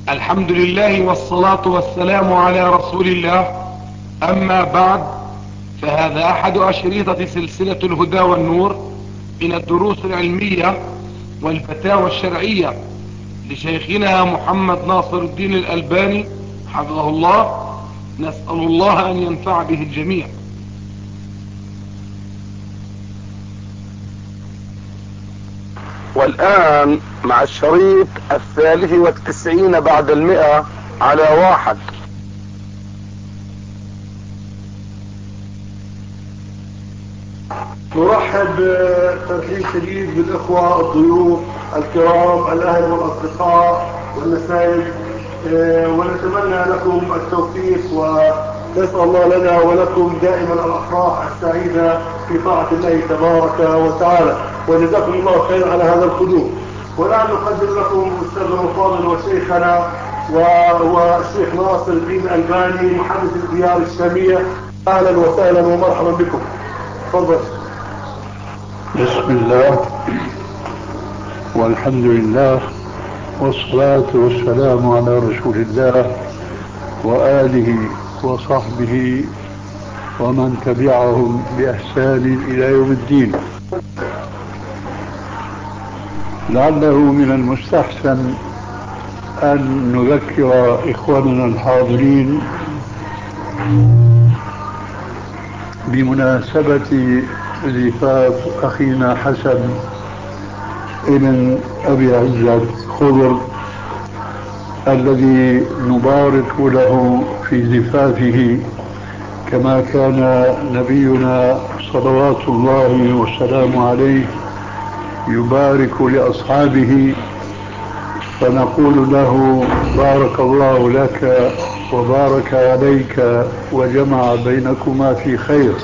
الحمد لله والصلاة والسلام على رسول الله. أما بعد، فهذا أحد أشريطة سلسلة الهدى والنور من الدروس العلمية والفتاوى الشرعية لشيخنا محمد ناصر الدين الألباني حفظه الله. نسأل الله أن ينفع به الجميع. والآن مع الشريط 93 بعد 100 على 1. نرحب ترحيب شديد بالإخوة الضيوف الكرام الأهل والأصدقاء والنسايب، ونتمنى لكم التوفيق ونسأل الله لنا ولكم دائما الأفراح السعيدة في طاعة الله تبارك وتعالى، وجزاكم الله خير على هذا الحضور. والآن نقدم لكم أستاذنا الفاضل وشيخنا وهو الشيخ ناصر الدين الألباني محدث الديار الشامية. أهلا وسهلا ومرحبا بكم. تفضل. بسم الله والحمد لله والصلاة والسلام على رسول الله وآله وصحبه ومن تبعهم بإحسان إلى يوم الدين. لعله من المستحسن أن نذكر إخواننا الحاضرين بمناسبة زفاف أخينا حسن ابن أبي عزة خضر الذي نبارك له في زفافه، كما كان نبينا صلوات الله وسلامه عليه يبارك لأصحابه، فنقول له بارك الله لك وبارك عليك وجمع بينكما في خير.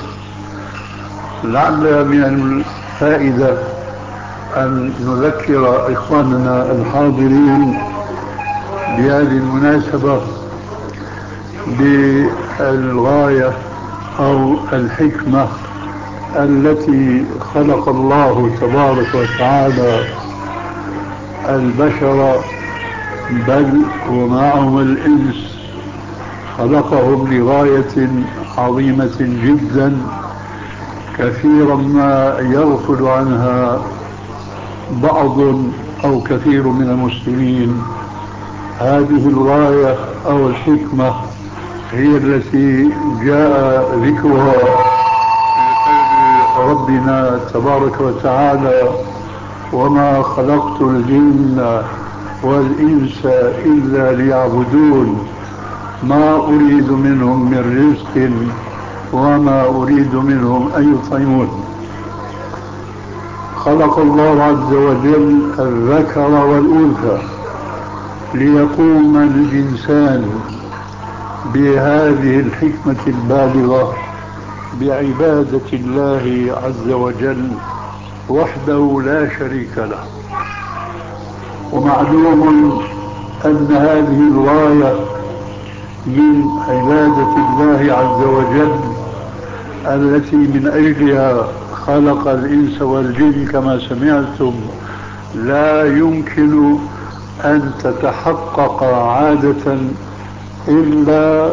لعل من الفائدة أن نذكر إخواننا الحاضرين بهذه المناسبة بالغاية أو الحكمة التي خلق الله تبارك وتعالى البشر، بل ومعهم الإنس، خلقهم لغاية عظيمة جدا كثيرا ما يغفل عنها بعض أو كثير من المسلمين. هذه الغاية أو الحكمة هي التي جاء ذكرها في ربنا تبارك وتعالى: وما خلقت الجن والإنس إلا ليعبدون ما أريد منهم من رزق وما أريد منهم أن يطعمون. خلق الله عز وجل الذكر والأنثى ليقوم الإنسان بهذه الحكمة البالغة بعبادة الله عز وجل وحده لا شريك له. ومعلوم أن هذه الغاية من عبادة الله عز وجل التي من أجلها خلق الإنس والجن كما سمعتم لا يمكن أن تتحقق عادة إلا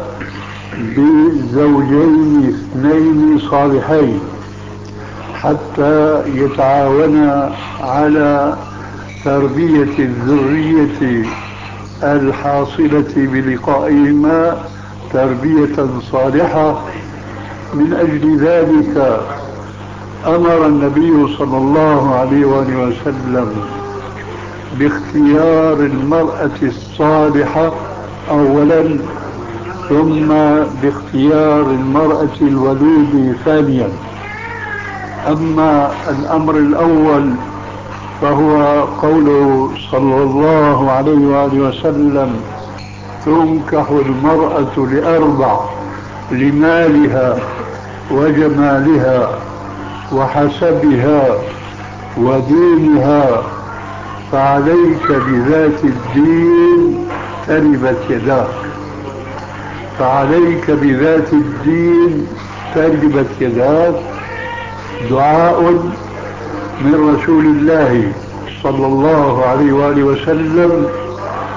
بزوجين اثنين صالحين حتى يتعاونا على تربية الذرية الحاصلة بلقائهما تربية صالحة. من أجل ذلك أمر النبي صلى الله عليه وآله وسلم باختيار المرأة الصالحة أولا، ثم باختيار المرأة الولود ثانيا. أما الأمر الأول فهو قوله صلى الله عليه وآله وسلم: تنكح المرأة لأربع: لمالها وجمالها وحسبها ودينها، فعليك بذات الدين تربت يداك. فعليك بذات الدين تربت يداك. دعاء من رسول الله صلى الله عليه وآله وسلم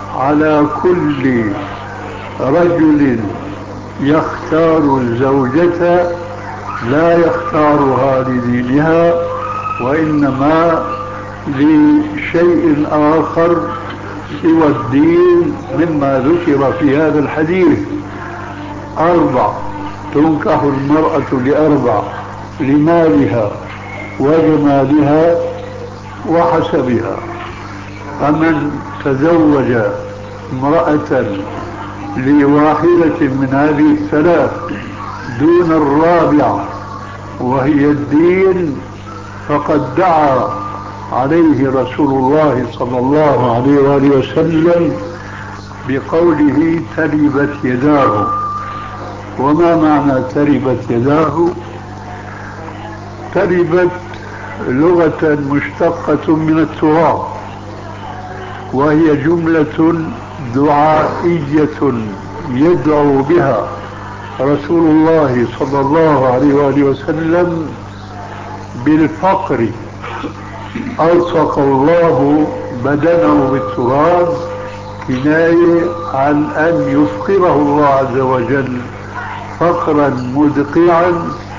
على كل رجل يختار الزوجة لا يختارها لدينها وإنما لشيء آخر سوى الدين مما ذكر في هذا الحديث. 4 تنكح المرأة ل4: لمالها وجمالها وحسبها. فمن تزوج امرأة لواحدة من هذه الثلاث دون الرابعة وهي الدين فقد دعا عليه رسول الله صلى الله عليه وآله وسلم بقوله تربت يداه. وما معنى تربت يداه؟ تربت لغة مشتقة من التراب، وهي جملة دعائية يدعو بها رسول الله صلى الله عليه وآله وسلم بالفقر. ألصق الله بدنه بالتراب كناية عن أن يفقره الله عز وجل فقرا مدقعا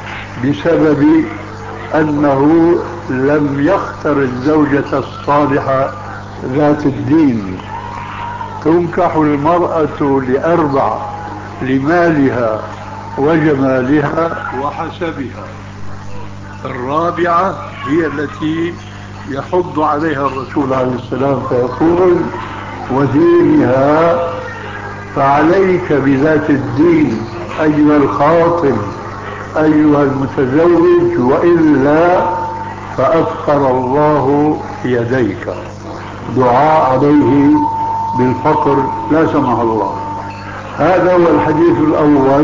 بسبب أنه لم يختر الزوجة الصالحة ذات الدين. تنكح المرأة ل4: لمالها وجمالها وحسبها. الرابعة هي التي يحض عليها الرسول عليه السلام فيقول ودينها. فعليك بذات الدين أيها الخاطب أيها المتزوج، وإلا فأفقر الله يديك. دعاء عليه بالفقر لا سمح الله. هذا هو الحديث الأول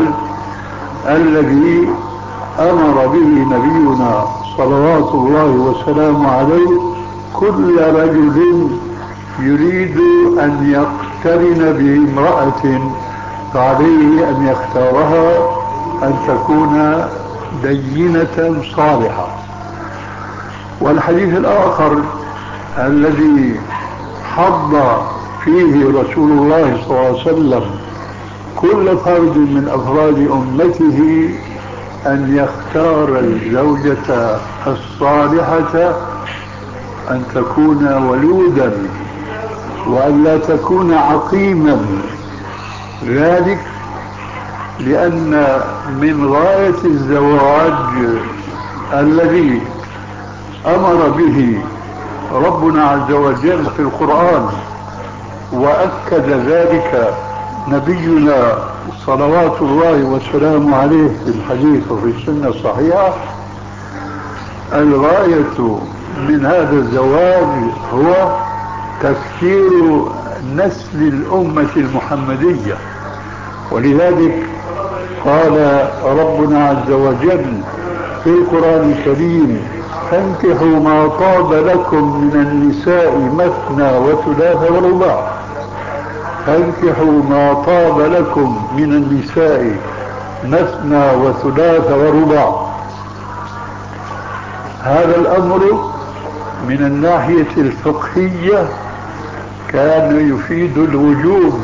الذي أمر به نبينا صلوات الله وسلامه عليه كل رجل يريد أن يقترن بامرأة فعليه أن يختارها أن تكون دينة صالحة. والحديث الآخر الذي حض فيه رسول الله صلى الله عليه وسلم كل فرد من أفراد أمته أن يختار الزوجة الصالحة أن تكون ولودا وأن لا تكون عقيما. ذلك لأن من غاية الزواج الذي أمر به ربنا عز وجل في القرآن وأكد ذلك نبينا صلوات الله وسلامه عليه في الحديث وفي السنة الصحيحة. الغاية من هذا الزواج هو تفكير نسل الأمة المحمدية. ولذلك قال ربنا عز وجل في القرآن الكريم فانكحوا ما طاب لكم من النساء مثنى وثلاث ورباع. فانكحوا ما طاب لكم من النساء مثنى وثلاث ورباع. هذا الأمر من الناحية الفقهية كان يفيد الوجوب،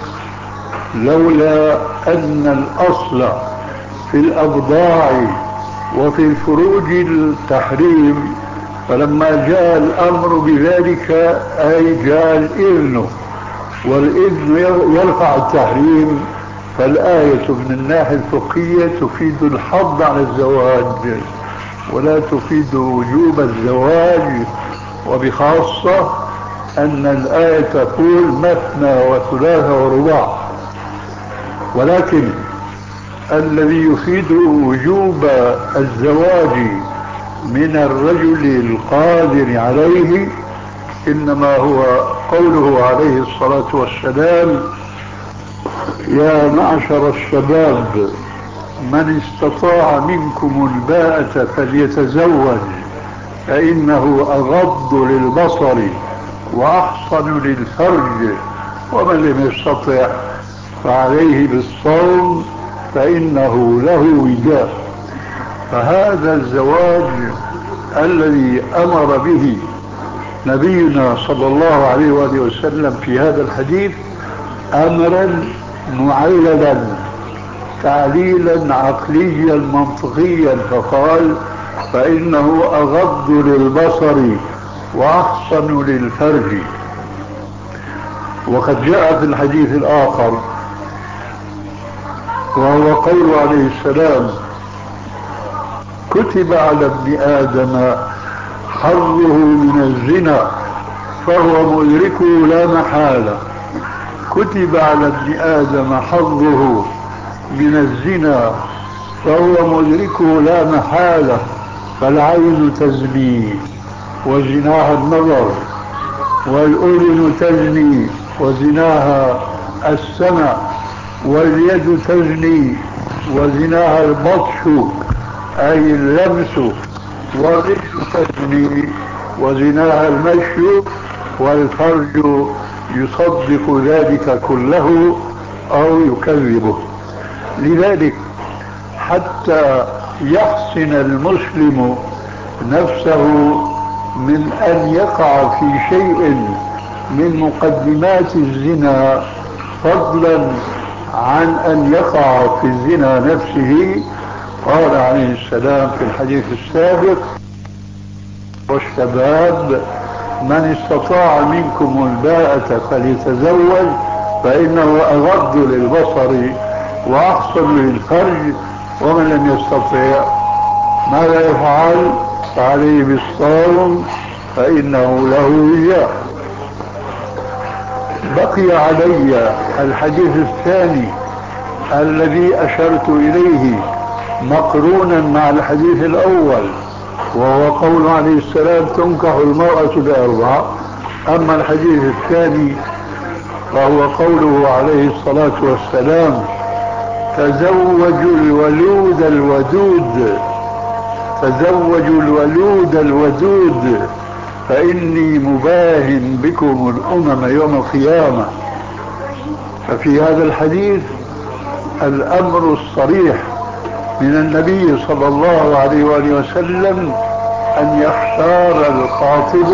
لولا أن الأصل في الأبضاع وفي الفروج التحريم، فلما جاء الأمر بذلك أي جاء الإذن، والإذن يرفع التحريم. فالآية من الناحية الفقهية تفيد الحض على الزواج ولا تفيد وجوب الزواج، وبخاصة أن الآية تقول مثنى وثلاث ورباع. ولكن الذي يفيد وجوب الزواج من الرجل القادر عليه إنما هو قوله عليه الصلاة والسلام يا معشر الشباب من استطاع منكم الباءة فليتزوج فإنه أغض للبصر وأحصن للفرج ومن لم يستطع فعليه بالصوم فإنه له وجاء. فهذا الزواج الذي أمر به نبينا صلى الله عليه وآله وسلم في هذا الحديث أمرا معللا تعليلا عقليا منطقيا، فقال فإنه أغض للبصر وأحصن للفرج. وقد جاء في الحديث الآخر وهو قول عليه السلام كتب على ابن آدم حظه من الزنا فهو مدركه لا محالة. كتب على ابن آدم حظه من الزنا فهو مدركه لا محالة، فالعين تزني وزناها النظر، والأذن تزني وزناها السمع، واليد تزني وزناها البطش أي اللمس، والرجل تزني وزناها المشي، والفرج يصدق ذلك كله أو يكذبه. لذلك حتى يحسن المسلم نفسه من أن يقع في شيء من مقدمات الزنا، فضلا عن أن يقع في الزنا نفسه، قال عليه السلام في الحديث السابق والشباب من استطاع منكم الباءة فليتزوج فإنه أغض للبصر وأحصن للفرج، ومن لم يستطع ماذا يفعل؟ فعليه بالصوم فإنه له وجاء. بقي علي الحديث الثاني الذي أشرت إليه مقرونا مع الحديث الأول، وهو قول عليه السلام تنكح المرأة ل4. أما الحديث الثاني فهو قوله عليه الصلاة والسلام تزوجوا الولود الودود، تزوجوا الولود الودود فإني مباهن بكم الأمم يوم القيامة. ففي هذا الحديث الأمر الصريح من النبي صلى الله عليه وآله وسلم أن يختار الخاطب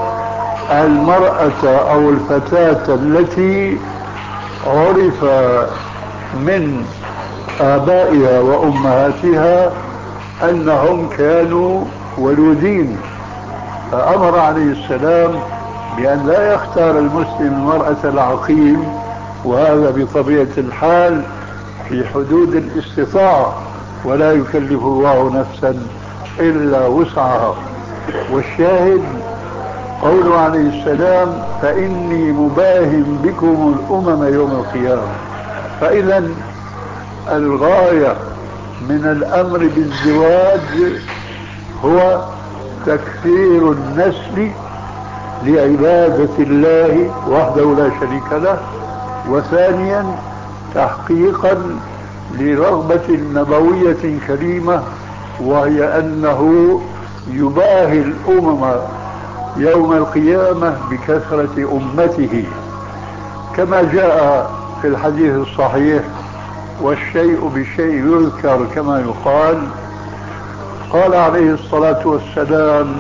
المرأة أو الفتاة التي عرف من آبائها وأمهاتها أنهم كانوا ولودين، فأمر عليه السلام بأن لا يختار المسلم المرأة العقيم، وهذا بطبيعة الحال في حدود الاستطاعة، ولا يكلف الله نفسا إلا وسعها. والشاهد قوله عليه السلام فإني مباهن بكم الأمم يوم القيامة. فإذا الغاية من الأمر بالزواج هو تكثير النسل لعبادة الله وحده لا شريك له، وثانيا تحقيقا لرغبة نبوية كريمة، وهي أنه يباهي الأمم يوم القيامة بكثرة أمته، كما جاء في الحديث الصحيح والشيء بالشيء يذكر كما يقال. قال عليه الصلاة والسلام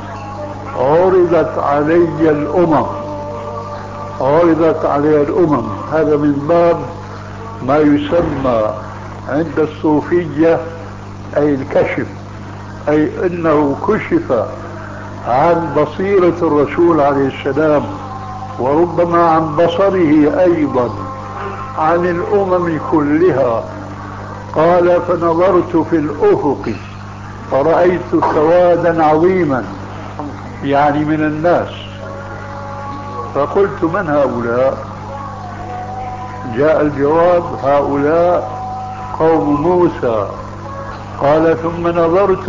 عرضت علي الأمم، عرضت علي الأمم، هذا من باب ما يسمى عند الصوفية أي الكشف، أي أنه كشف عن بصيرة الرسول عليه السلام، وربما عن بصره أيضا عن الأمم كلها. قال فنظرت في الأفق فرأيت سوادا عظيما، يعني من الناس، فقلت من هؤلاء؟ جاء الجواب هؤلاء قوم موسى. قال ثم نظرت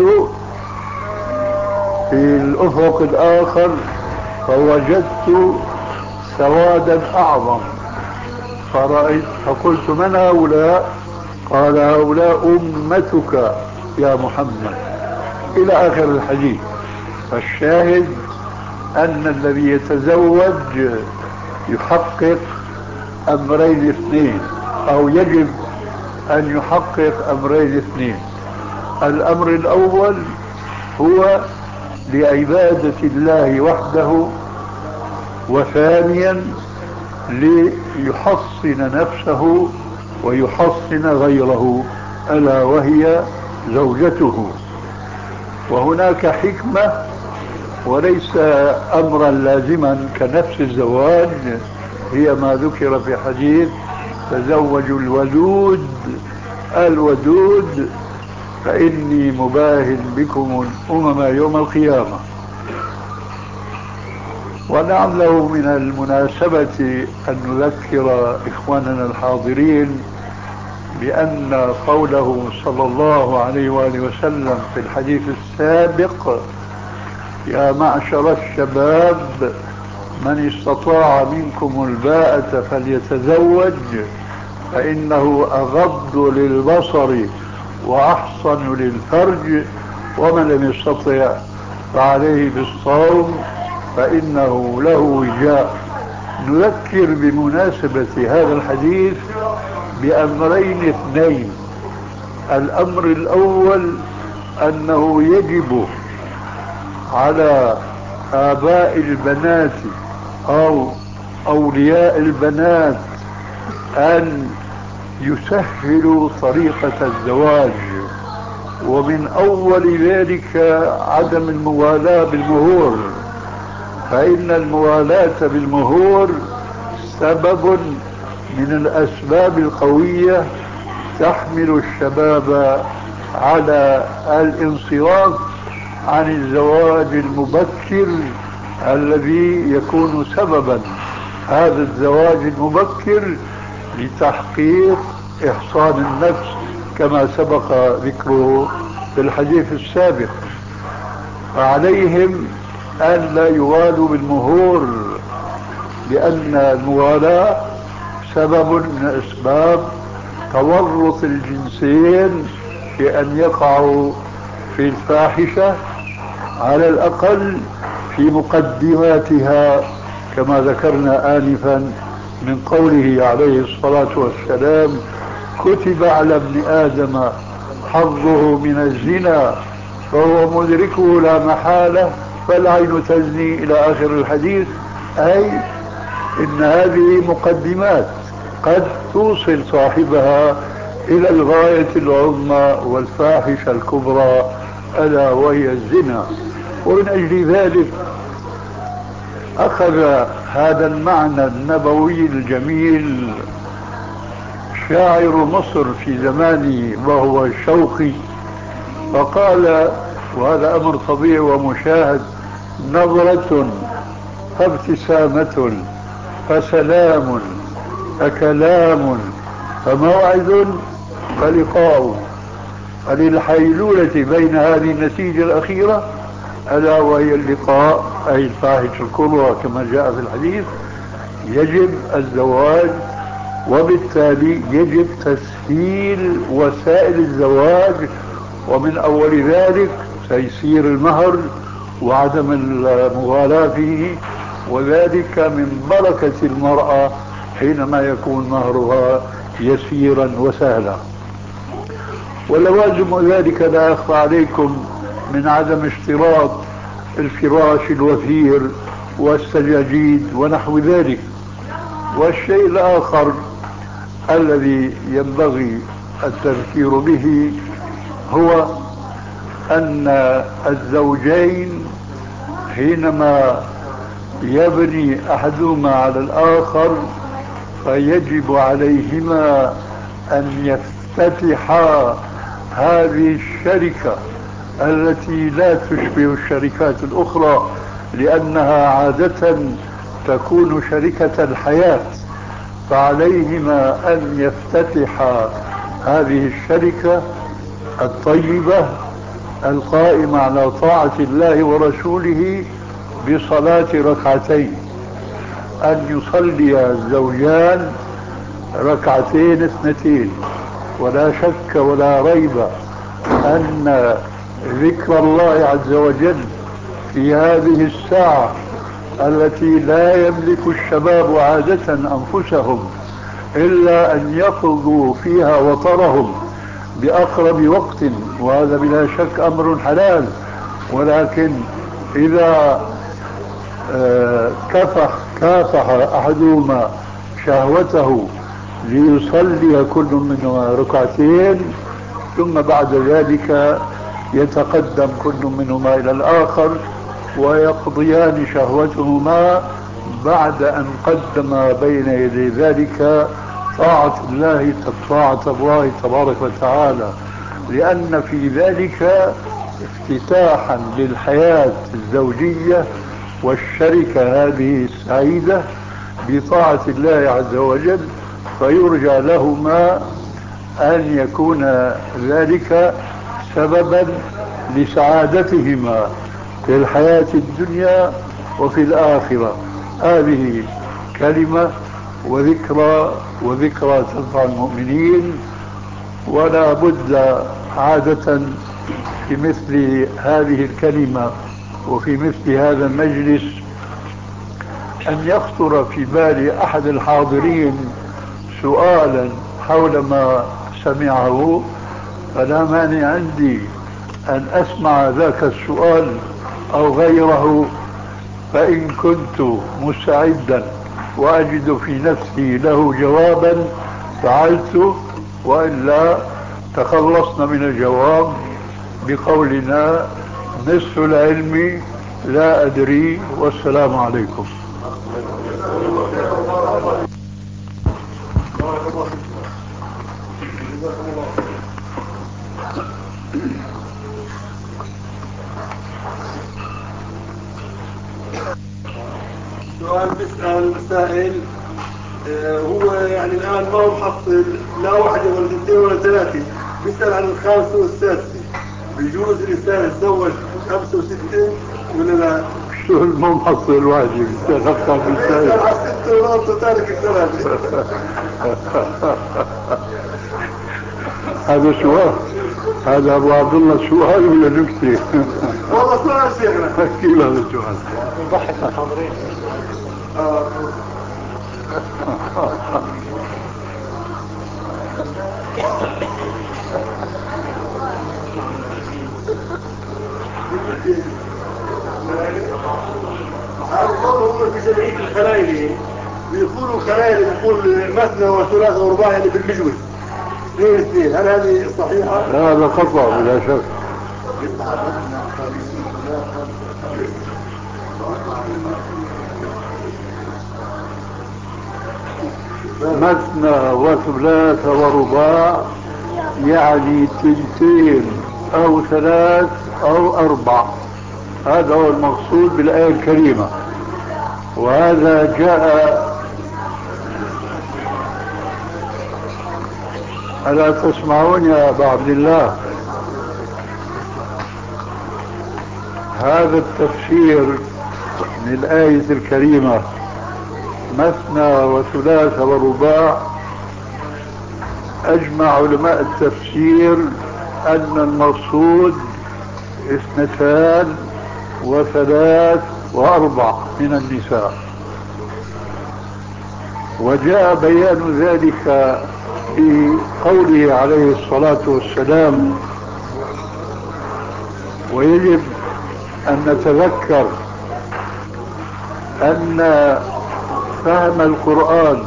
في الأفق الآخر فوجدت سوادا أعظم، فقلت من هؤلاء؟ قال هؤلاء أمتك يا محمد، إلى آخر الحديث. فالشاهد أن الذي يتزوج يحقق أمرين اثنين، أو يجب أن يحقق أمرين اثنين. الأمر الأول هو لعبادة الله وحده، وثانيا ليحصن نفسه ويحصن غيره ألا وهي زوجته. وهناك حكمة وليس أمرا لازما كنفس الزواج، هي ما ذكر في حديث تزوجوا الودود فإني مباهن بكم الأمم يوم القيامة. ولعله من المناسبة أن نذكر إخواننا الحاضرين بأن قوله صلى الله عليه وآله وسلم في الحديث السابق: يا معشر الشباب من استطاع منكم الباءة فليتزوج فإنه أغض للبصر وأحصن للفرج، ومن لم يستطع فعليه بالصوم فإنه له وجاء. نذكر بمناسبة هذا الحديث بأمرين اثنين. الأمر الأول أنه يجب على آباء البنات أو أولياء البنات أن يسهلوا طريقة الزواج، ومن أول ذلك عدم الموالاة بالمهور، فإن الموالاة بالمهور سبب من الأسباب القوية تحمل الشباب على الانصراف عن الزواج المبكر، الذي يكون سببا هذا الزواج المبكر لتحقيق إحصان النفس كما سبق ذكره في الحديث السابق. فعليهم أن لا يوالوا بالمهور، لأن الموالاة سبب من أسباب تورط الجنسين في أن يقعوا في الفاحشة، على الأقل في مقدماتها، كما ذكرنا آنفا من قوله عليه الصلاة والسلام: كتب على ابن آدم حظه من الزنا فهو مدركه لا محالة فالعين تزني إلى آخر الحديث. أي إن هذه مقدمات قد توصل صاحبها إلى الغاية العظمى والفاحشة الكبرى ألا وهي الزنا. ومن أجل ذلك أخذ هذا المعنى النبوي الجميل شاعر مصر في زمانه وهو الشوقي، فقال، وهذا أمر طبيعي ومشاهد: نظرة فابتسامة فسلام فكلام فموعد فلقاء. فللحيلولة بين هذه النتيجة الأخيرة ألا وهي اللقاء، أي الفاحشة الكبرى كما جاء في الحديث، يجب الزواج، وبالتالي يجب تسهيل وسائل الزواج، ومن أول ذلك تيسير المهر وعدم المغالاة فيه، وذلك من بركة المرأة حينما يكون مهرها يسيرا وسهلا. ولوازم ذلك لا يخفى عليكم من عدم اشتراط الفراش الوفير والسجاجيد ونحو ذلك. والشيء الآخر الذي ينبغي التذكير به هو أن الزوجين حينما يبني أحدهما على الآخر فيجب عليهما أن يفتتحا هذه الشركة التي لا تشبه الشركات الأخرى، لأنها عادة تكون شركة الحياة، فعليهما أن يفتتحا هذه الشركة الطيبة القائمة على طاعة الله ورسوله بصلاة ركعتين، أن يصلي الزوجان ركعتين اثنتين. ولا شك ولا ريب أن ذكر الله عز وجل في هذه الساعة التي لا يملك الشباب عادة أنفسهم إلا أن يقضوا فيها وطرهم بأقرب وقت، وهذا بلا شك أمر حلال، ولكن إذا كافح أحدهما شهوته ليصلي كل منهما ركعتين، ثم بعد ذلك يتقدم كل منهما إلى الآخر ويقضيان شهوتهما بعد أن قدم بين يدي ذلك طاعة الله تبارك وتعالى، لأن في ذلك افتتاحا للحياة الزوجية والشركة هذه السعيدة بطاعة الله عز وجل، فيرجى لهما أن يكون ذلك سببا لسعادتهما في الحياة الدنيا وفي الآخرة. هذه كلمة وذكرى تنفع المؤمنين، ولا بد عادة في مثل هذه الكلمة وفي مثل هذا المجلس أن يخطر في بال أحد الحاضرين سؤالا حول ما سمعه، فلا مانع عندي أن أسمع ذاك السؤال أو غيره، فإن كنت مستعدا وأجد في نفسي له جوابا فعلت، وإلا تخلصنا من الجواب بقولنا نصف العلم لا أدري والسلام عليكم. سؤال بيسأل سائل، هو يعني الآن ما هو محصل لا واحدة ولا اثنين ولا ثلاثة، بيسأل عن الخامسة والسادسة، بيجوز الإنسان يتزوج 5 و6 ولا لا؟ شو المو محصل واجب يتغفى بالسائل؟ بيسأل على 6 ونص تارك الثلاثة. هذا سؤال، هذا أبو عبد الله سؤال ولا نكتة؟ والله سؤال شيخنا. كيف هذا السؤال؟ يضحك الحاضرين. هم في جمعية الخلايلي بيقولوا خلايلي، بيقول مثنى وثلاث ورباع يعني بالمجوز 2 هل هذه صحيحة؟ هذا خطأ بلا شك. مثنى وثلاث ورباع يعني 2 أو 3 أو 4، هذا هو المقصود بالآية الكريمة. وهذا جاء، ألا تسمعون يا أبا عبد الله؟ هذا التفسير للآية الكريمة مثنى وثلاث ورباع، أجمع علماء التفسير أن المقصود 2 و3 و4 من النساء، وجاء بيان ذلك في قوله عليه الصلاة والسلام. ويجب أن نتذكر أن فهم القرآن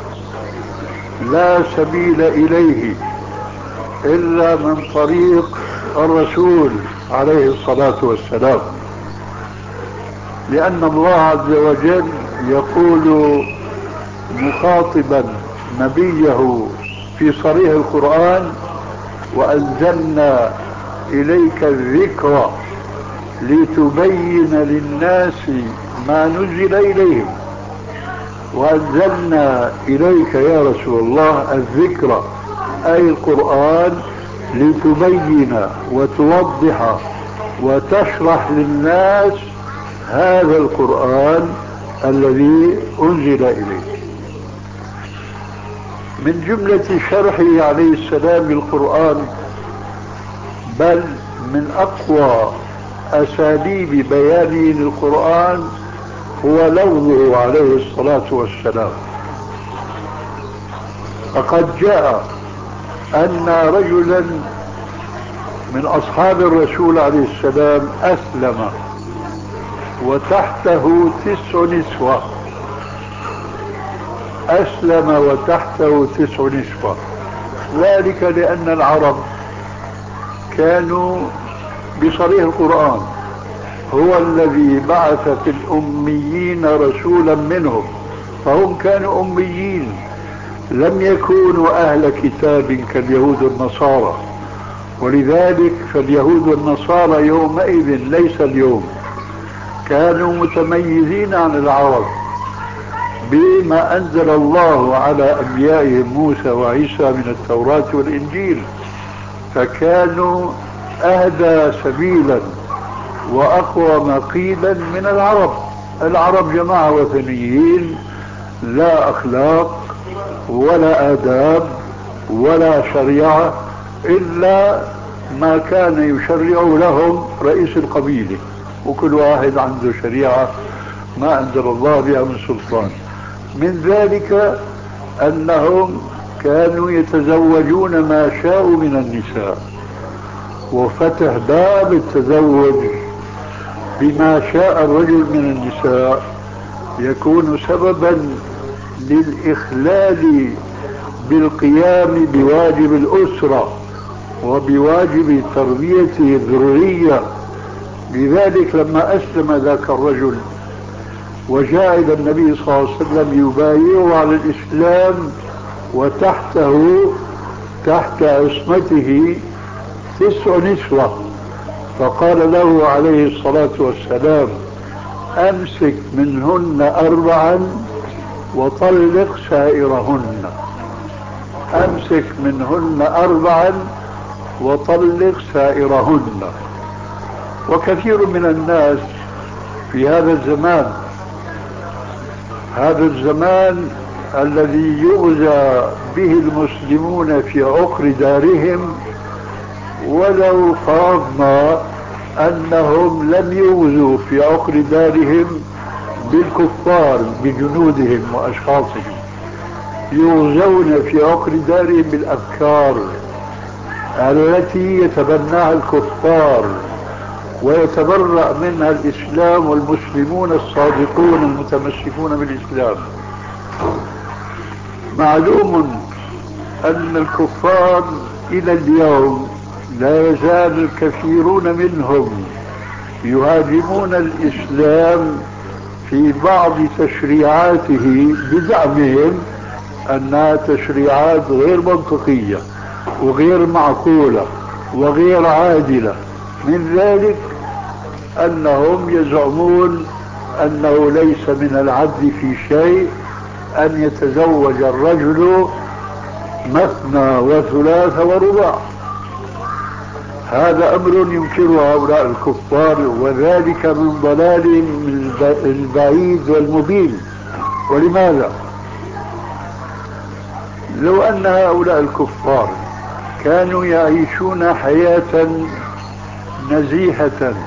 لا سبيل إليه إلا من طريق الرسول عليه الصلاة والسلام، لأن الله عز وجل يقول مخاطبا نبيه في صريح القرآن: وأنزلنا إليك الذكر لتبين للناس ما نزل إليهم. وأنزلنا إليك يا رسول الله الذكر أي القرآن لتبين وتوضح وتشرح للناس هذا القرآن الذي أنزل إليك. من جملة شرحه عليه السلام للقرآن، بل من أقوى أساليب بيانه للقرآن، هو لفظه عليه الصلاة والسلام. فقد جاء أن رجلا من أصحاب الرسول عليه السلام أسلم وتحته 9 نسوة. أسلم وتحته 9 نسوة، ذلك لأن العرب كانوا بصريح القرآن هو الذي بعث في الأميين رسولا منهم، فهم كانوا أميين، لم يكونوا أهل كتاب كاليهود والنصارى. ولذلك فاليهود والنصارى يومئذ ليس اليوم كانوا متميزين عن العرب بما أنزل الله على أنبيائهم موسى وعيسى من التوراة والإنجيل، فكانوا أهدى سبيلا وأقوى مقيلا من العرب. العرب جماعة وثنيين، لا أخلاق ولا آداب ولا شريعة إلا ما كان يشرع لهم رئيس القبيلة، وكل واحد عنده شريعة ما أنزل الله بها من سلطان. من ذلك أنهم كانوا يتزوجون ما شاءوا من النساء، وفتح باب التزوج بما شاء الرجل من النساء يكون سببا للإخلال بالقيام بواجب الأسرة وبواجب تربية الذرية. لذلك لما أسلم ذاك الرجل وجاء إلى النبي صلى الله عليه وسلم يبايعه على الإسلام وتحته تحت عصمته 9 نسوة، فقال له عليه الصلاة والسلام: أمسك منهن 4 وطلق سائرهن. أمسك منهن 4 وطلق سائرهن. وكثير من الناس في هذا الزمان الذي يغزى به المسلمون في عقر دارهم، ولو فرضنا أنهم لم يغزوا في عقر دارهم بالكفار بجنودهم وأشخاصهم، يغزون في عقر دارهم بالأفكار التي يتبناها الكفار ويتبرأ منها الإسلام والمسلمون الصادقون المتمسكون بالإسلام. معلوم أن الكفار إلى اليوم لا يزال الكثيرون منهم يهاجمون الإسلام في بعض تشريعاته بزعمهم أنها تشريعات غير منطقية وغير معقولة وغير عادلة. من ذلك أنهم يزعمون أنه ليس من العدل في شيء أن يتزوج الرجل مثنى وثلاث ورباع. هذا أمر ينكره هؤلاء الكفار، وذلك من ضلالهم البعيد والمبين. ولماذا؟ لو أن هؤلاء الكفار كانوا يعيشون حياة نزيهة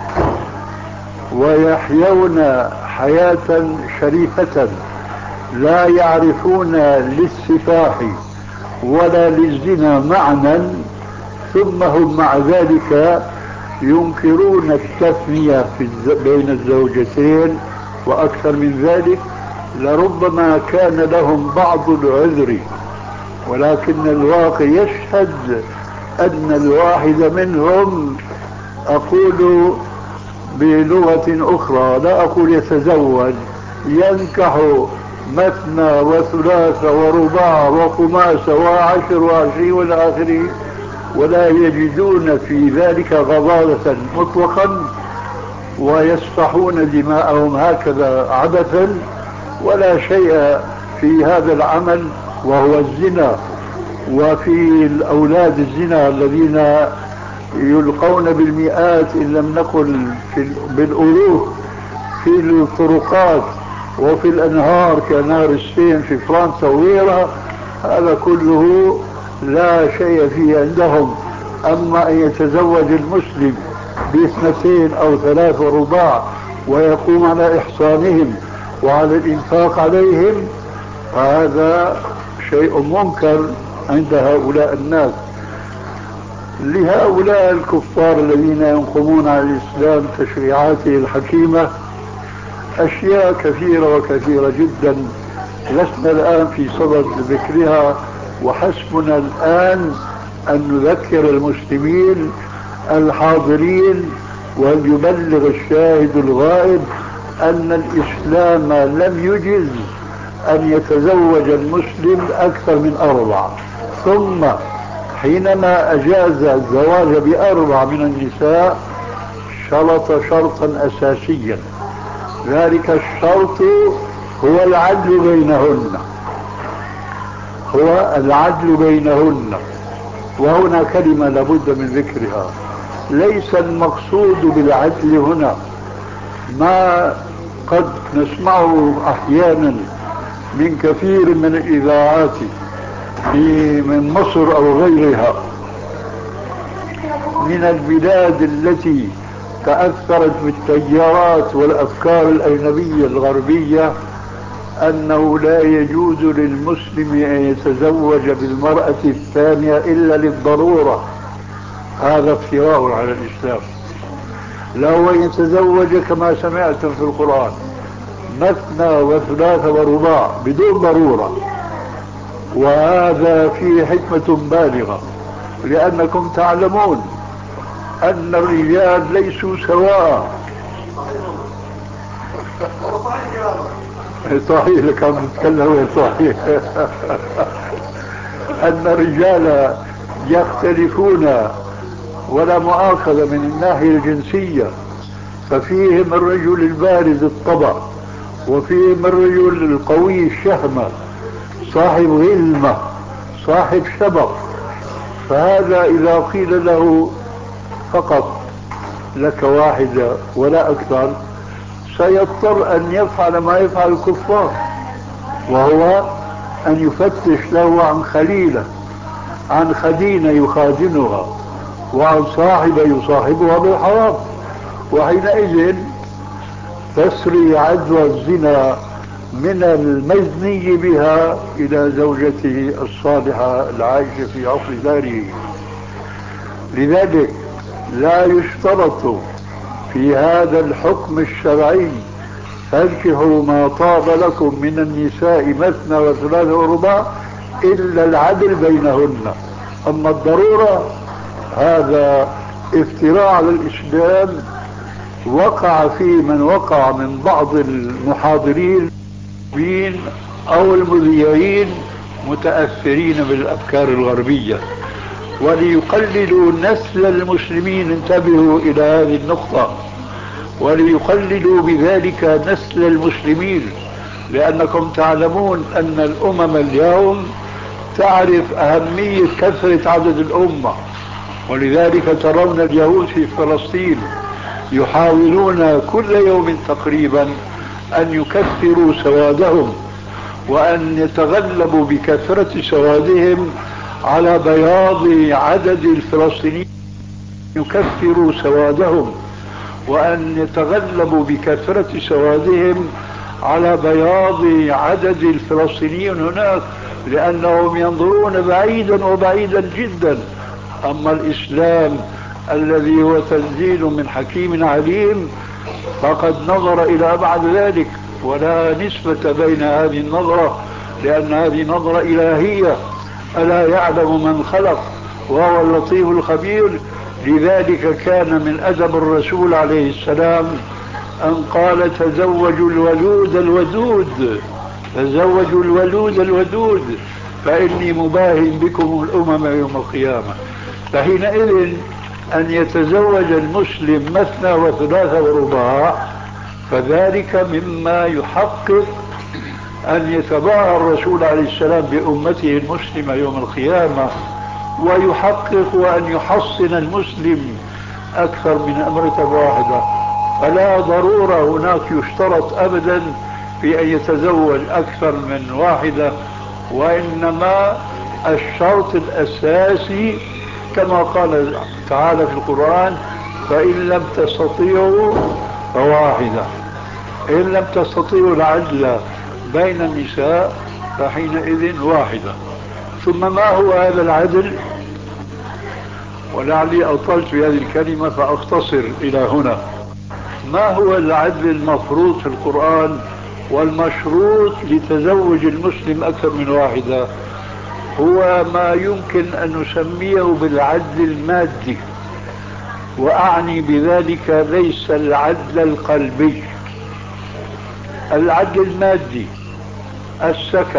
ويحيون حياة شريفة لا يعرفون للسفاح ولا للزنا معنى، ثم هم مع ذلك ينكرون التثنية بين الزوجتين وأكثر من ذلك، لربما كان لهم بعض العذر، ولكن الواقع يشهد أن الواحد منهم، أقول بلغة أخرى لا أقول يتزوج، ينكح مثنى وثلاث ورباع وخماس وعشر وعشرين والى آخره، ولا يجدون في ذلك غضاضة مطلقا، ويسفحون دماءهم هكذا عبثا، ولا شيء في هذا العمل وهو الزنا. وفي الأولاد الزنا الذين يلقون بالمئات إن لم نقل بالألوف في الطرقات وفي الأنهار كنهر السين في فرنسا وغيرها، هذا كله لا شيء فيه عندهم. أما أن يتزوج المسلم ب2 أو 3 ورباع ويقوم على إحصانهم وعلى الإنفاق عليهم، هذا شيء منكر عند هؤلاء الناس. لهؤلاء الكفار الذين ينقمون على الإسلام تشريعاته الحكيمة أشياء كثيرة وكثيرة جدا لسنا الآن في صدد ذكرها، وحسبنا الآن أن نذكر المسلمين الحاضرين وليبلغ الشاهد الغائب أن الإسلام لم يجز أن يتزوج المسلم أكثر من 4. ثم حينما أجاز الزواج ب4 من النساء شرط شرطا أساسيا، ذلك الشرط هو العدل بينهن، هو العدل بينهن. وهنا كلمة لابد من ذكرها، ليس المقصود بالعدل هنا ما قد نسمعه أحيانا من كثير من الإذاعات من مصر أو غيرها من البلاد التي تأثرت بالتيارات والأفكار الأجنبية الغربية، أنه لا يجوز للمسلم أن يتزوج بالمرأة الثانية إلا للضرورة. هذا افتراء على الإسلام. لو يتزوج كما سمعتم في القرآن مثنى وثلاث ورباع بدون ضرورة، وهذا فيه حكمة بالغة، لأنكم تعلمون أن الرجال ليسوا سواء. صحيح لك عم تتكلم صحيح. أن الرجال يختلفون ولا مؤاخذة من الناحية الجنسية، ففيهم الرجل البارز الطبع، وفيهم الرجل القوي الشهمة، صاحب غلمة، صاحب شبق. فهذا إذا قيل له فقط لك واحدة ولا أكثر سيضطر أن يفعل ما يفعل الكفار، وهو أن يفتش له عن خليلة، عن خدينة يخادنها، وعن صاحبة يصاحبها بالحرام. وحينئذ تسري عدوى الزنا من المزني بها إلى زوجته الصالحة العائشة في عقر داره. لذلك لا يشترط في هذا الحكم الشرعي فانكحوا ما طاب لكم من النساء مثنى وثلاث ورباع إلا العدل بينهن. أما الضرورة هذا افتراء على الإسلام وقع فيه من وقع من بعض المحاضرين أو المذيعين متأثرين بالأفكار الغربية، وليقللوا نسل المسلمين. انتبهوا إلى هذه النقطة، وليقللوا بذلك نسل المسلمين، لأنكم تعلمون أن الأمم اليوم تعرف أهمية كثرة عدد الأمة، ولذلك ترون اليهود في فلسطين يحاولون كل يوم تقريبا أن يكثروا سوادهم وأن يتغلبوا بكثرة سوادهم على بياض عدد الفلسطينيين، يكثروا سوادهم وأن يتغلبوا بكثرة سوادهم على بياض عدد الفلسطينيين هناك، لأنهم ينظرون بعيدا وبعيدا جدا. أما الإسلام الذي هو تنزيل من حكيم عليم فقد نظر إلى أبعد ذلك، ولا نسبة بين هذه النظرة، لأن هذه نظرة إلهية. ألا يعلم من خلق وهو اللطيف الخبير. لذلك كان من أدب الرسول عليه السلام أن قال تزوجوا الولود الودود، تزوجوا الولود الودود فإني مباهن بكم الأمم يوم القيامة. فحينئذ أن يتزوج المسلم مثنى وثلاث ورباع فذلك مما يحقق أن يتباهى الرسول عليه السلام بأمته المسلمة يوم القيامة، ويحقق أن يحصن المسلم أكثر من امرأة واحدة. فلا ضرورة هناك يشترط أبدا في أن يتزوج أكثر من واحدة، وإنما الشرط الأساسي كما قال تعالى في القرآن فإن لم تستطيعوا فواحدة، إن لم تستطيعوا العدل بين النساء فحينئذ واحدة. ثم ما هو هذا العدل؟ ولعلي أطلت في هذه الكلمة فأختصر إلى هنا. ما هو العدل المفروض في القرآن والمشروط لتزوج المسلم أكثر من واحدة؟ هو ما يمكن أن نسميه بالعدل المادي، وأعني بذلك ليس العدل القلبي. العدل المادي: السكن،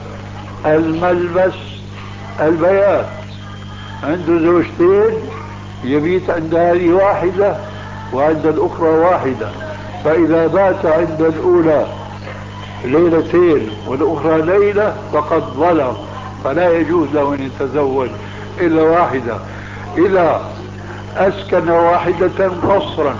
الملبس، البيات. عنده زوجتين، يبيت عند هذه واحدة وعند الأخرى واحدة، فإذا بات عند الأولى ليلتين والأخرى ليلة فقد ظلم، فلا يجوز له أن يتزوج إلا واحدة. إذا أسكن واحدة قصرا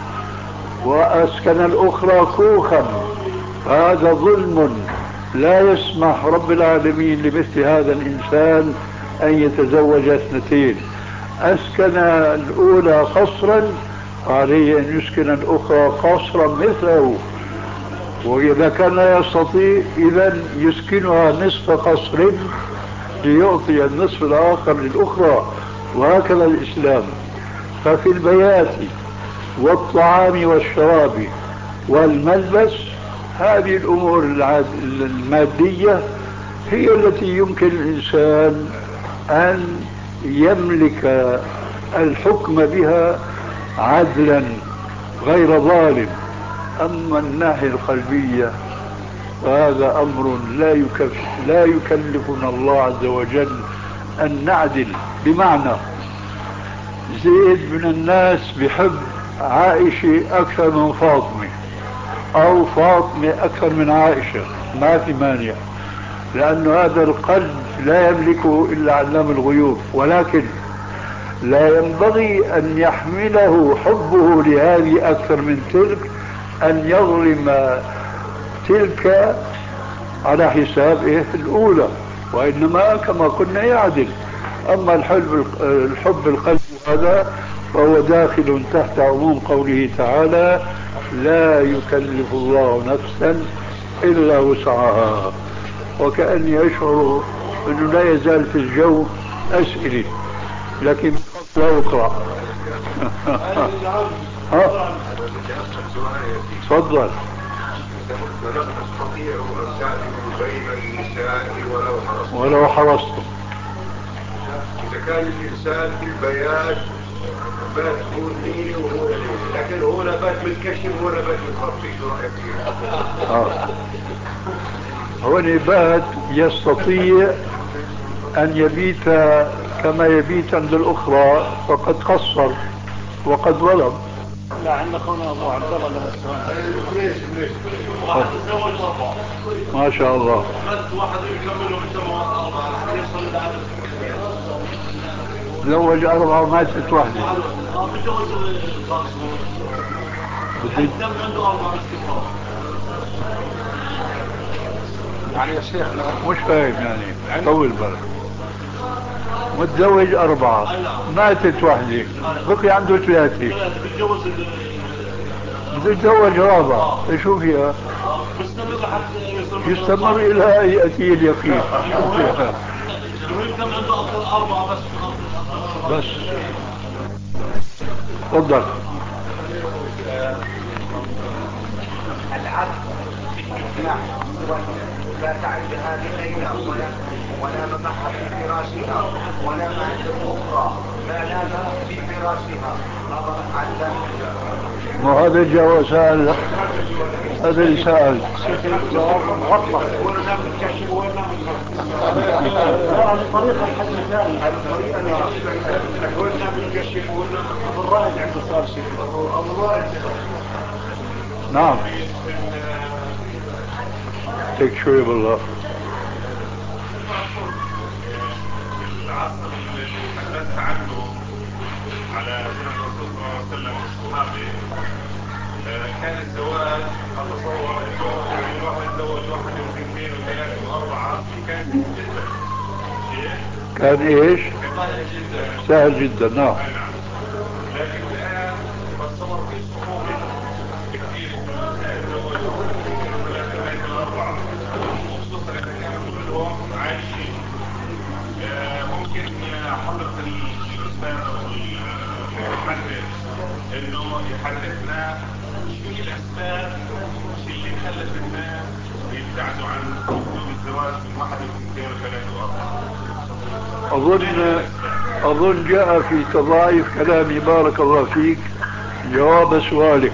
وأسكن الأخرى كوخا هذا ظلم، لا يسمح رب العالمين لمثل هذا الإنسان أن يتزوج اثنتين. أسكن الأولى قصرا عليه أن يسكن الأخرى قصرا مثله، وإذا كان لا يستطيع إذن يسكنها نصف قصر ليعطي النصف الآخر للأخرى، وهكذا الإسلام. ففي البيات والطعام والشراب والملبس هذه الأمور المادية هي التي يمكن الإنسان أن يملك الحكم بها عدلا غير ظالم. أما الناحية القلبية فهذا أمر لا يكلفنا الله عز وجل أن نعدل. بمعنى زيد من الناس بحب عائشة أكثر من فاطمة، أو فاطمة أكثر من عائشة، ما في مانع، لأن هذا القلب لا يملكه إلا علام الغيوب، ولكن لا ينبغي أن يحمله حبه لهذه أكثر من تلك أن يظلم تلك على حساب الأولى، وإنما كما قلنا يعدل. أما الحب القلبي هذا فهو داخل تحت عموم قوله تعالى: لا يكلف الله نفسا إلا وسعها. وكأني أشعر أنه لا يزال في الجو أسئلة، لكن لا أقرأ. تفضل. نستطيع أن تعدلوا بين النساء ولو حرصتم. إذا كان الإنسان في البيات بات هو ليلي وهو ليلي، لكن هو نبات من الكشف وهو نبات من الخرطي، شو رأيك فيه؟ هو نبات يستطيع أن يبيت كما يبيت عند الأخرى، فقد قصر وقد ظلم. لا، عند اخونا ابو عبد الله له السؤال. واحد تزوج اربعه ما شاء الله. واحد يكملوا بالسماوات اربعه يوصل الى عدد. تزوج أربعة وماتت واحدة. بتجوز الخامس. الدم عنده اربعه استمرار. يعني يا شيخ مش فاهم يعني طول بالك. متزوج أربعة ماتت واحدة بقي عنده ثلاثة، بده يتزوج رابعة، شو فيها؟ يستمر إلى أن يأتي اليقين. كم عنده أربعة بس. تفضل. العبد لا تعرف هذه الليلة ولا ممح في فراشها ولا مع الأخرى ما نام في فراشها نظرا عن ذلك. وهذا الجواب سأل، هذا اللي سأل. جواب مغطى ولا نام الكشف ولا نام هذه طريقة حل ثاني. هذه طريقة ولا نام الكشف ولا الرائد عنده صار شيء الرائد. نعم. هيك شوي بالله. العصر اللي تحدثت عنه على زمن الرسول صلى الله عليه وسلم والصحابة كان الزواج أتصور أنه الواحد يتزوج واحد واثنين وثلاثة وأربعة كان جدا. كان إيش؟ سهل جدا. نعم. لكن الآن تصور في صعوبة كثير يتزوج وخصوصا إذا كانوا كلهم عايشين. ممكن حضرة الأستاذ أو المحدث إنه يحدثنا شو الاسباب اللي خلت الناس يبتعدوا عن وجوب الزواج من واحد واثنين وثلاثة واربعة؟ أظن جاء في تضاعيف كلامي بارك الله فيك جواب سؤالك،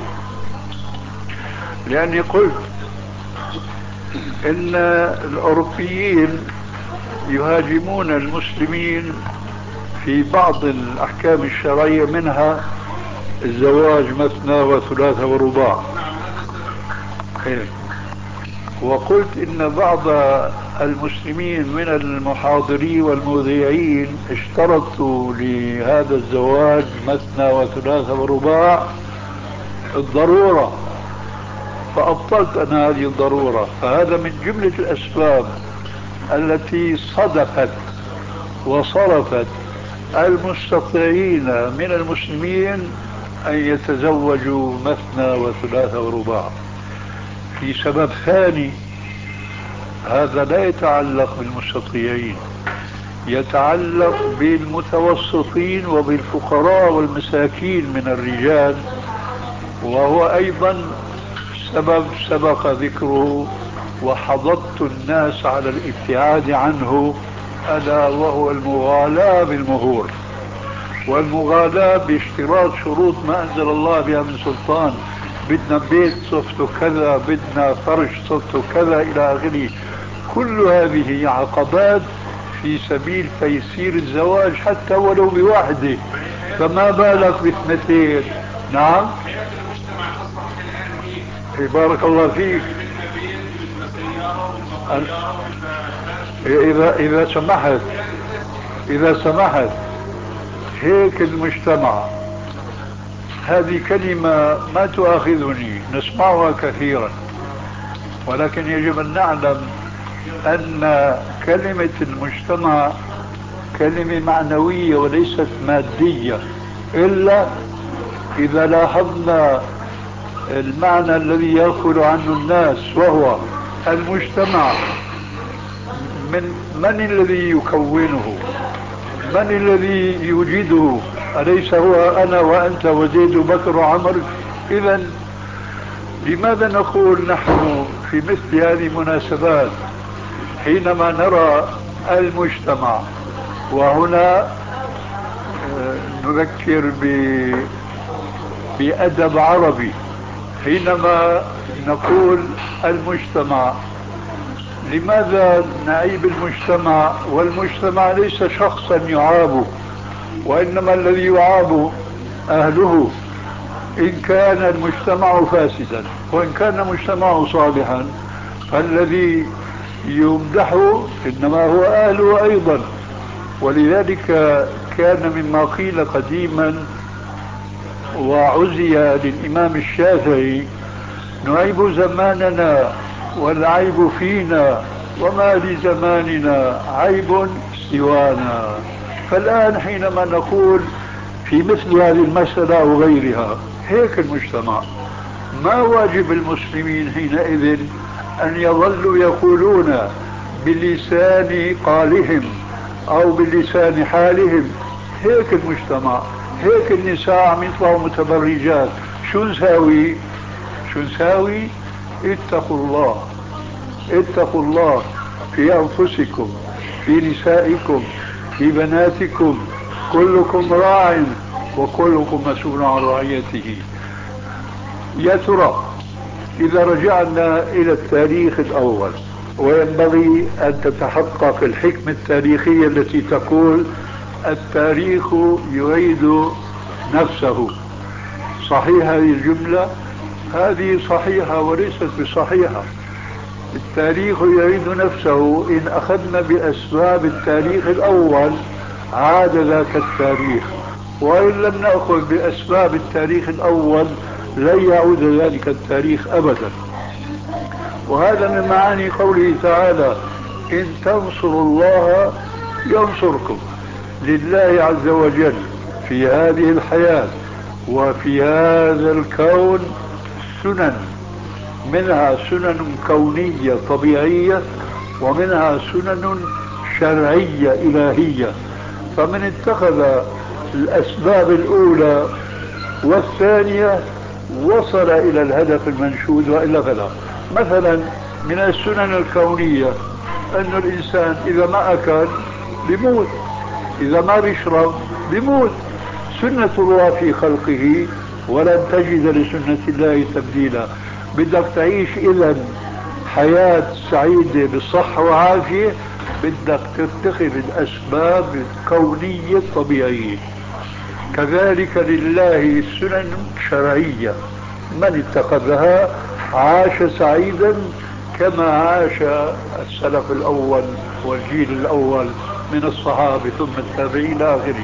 لأني قلت إن الأوروبيين يهاجمون المسلمين في بعض الأحكام الشرعية، منها الزواج مثنى وثلاثة ورباع. وقلت إن بعض المسلمين من المحاضرين والمذيعين اشترطوا لهذا الزواج مثنى وثلاثة ورباع الضرورة، فأبطلت أنا هذه الضرورة. فهذا من جملة الأسباب التي صدقت وصرفت المستطيعين من المسلمين أن يتزوجوا مثنى وثلاثة ورباع. في سبب ثاني، هذا لا يتعلق بالمستطيعين، يتعلق بالمتوسطين وبالفقراء والمساكين من الرجال، وهو أيضا سبب سبق ذكره وحضضت الناس على الابتعاد عنه، ألا وهو المغالاة بالمهور، والمغالاة باشتراط شروط ما أنزل الله بها من سلطان. بدنا بيت صفته كذا، بدنا فرش صفته كذا إلى آخره. كل هذه عقبات في سبيل تيسير الزواج حتى ولو بواحدة، فما بالك باثنتين. نعم، بارك الله فيك. إذا سمحت هيك المجتمع، هذه كلمة ما تؤاخذني، نسمعها كثيرا، ولكن يجب أن نعلم أن كلمة المجتمع كلمة معنوية وليست مادية، إلا إذا لاحظنا المعنى الذي يغفل عنه الناس، وهو المجتمع من الذي يكونه؟ من الذي يوجده؟ أليس هو أنا وأنت وزيد وبكر وعمر؟ إذن لماذا نقول نحن في مثل هذه المناسبات حينما نرى المجتمع، وهنا نذكر بأدب عربي، حينما نقول المجتمع، لماذا نعيب المجتمع؟ والمجتمع ليس شخصا يعاب، وإنما الذي يعاب أهله، إن كان المجتمع فاسدا، وإن كان المجتمع صالحا فالذي يمدح إنما هو أهله أيضا. ولذلك كان مما قيل قديما وعزي للإمام الشافعي: نعيب زماننا والعيب فينا، وما لزماننا عيب سوانا. فالآن حينما نقول في مثل هذه المسألة وغيرها هيك المجتمع، ما واجب المسلمين حينئذ أن يظلوا يقولون بلسان قالهم أو بلسان حالهم هيك المجتمع، هيك النساء عم يطلعوا متبرجات، شو نساوي؟ اتقوا الله، اتقوا الله في أنفسكم، في نسائكم، في بناتكم، كلكم راع وكلكم مسؤول عن رعيته. يا ترى إذا رجعنا إلى التاريخ الأول، وينبغي أن تتحقق الحكمة التاريخية التي تقول التاريخ يعيد نفسه. صحيح هذه الجملة؟ هذه صحيحة وليست بصحيحة. التاريخ يعيد نفسه إن أخذنا بأسباب التاريخ الأول عاد ذاك التاريخ، وإن لم نأخذ بأسباب التاريخ الأول لن يعود ذلك التاريخ أبدا. وهذا من معاني قوله تعالى: إن تنصروا الله ينصركم. لله عز وجل في هذه الحياة وفي هذا الكون سنن، منها سنن كونية طبيعية، ومنها سنن شرعية إلهية. فمن اتخذ الأسباب الأولى والثانية وصل إلى الهدف المنشود وإلا فلا. مثلا من السنن الكونية أن الإنسان إذا ما أكل بيموت، إذا ما بيشرب بيموت، سنة الله في خلقه ولن تجد لسنة الله تبديلا. بدك تعيش إذن حياة سعيدة بالصحة وعافية، بدك تتخذ الأسباب الكونية الطبيعية. كذلك لله سنن شرعية، من اتخذها عاش سعيدا كما عاش السلف الأول والجيل الأول من الصحابة ثم التابعين إلى آخره.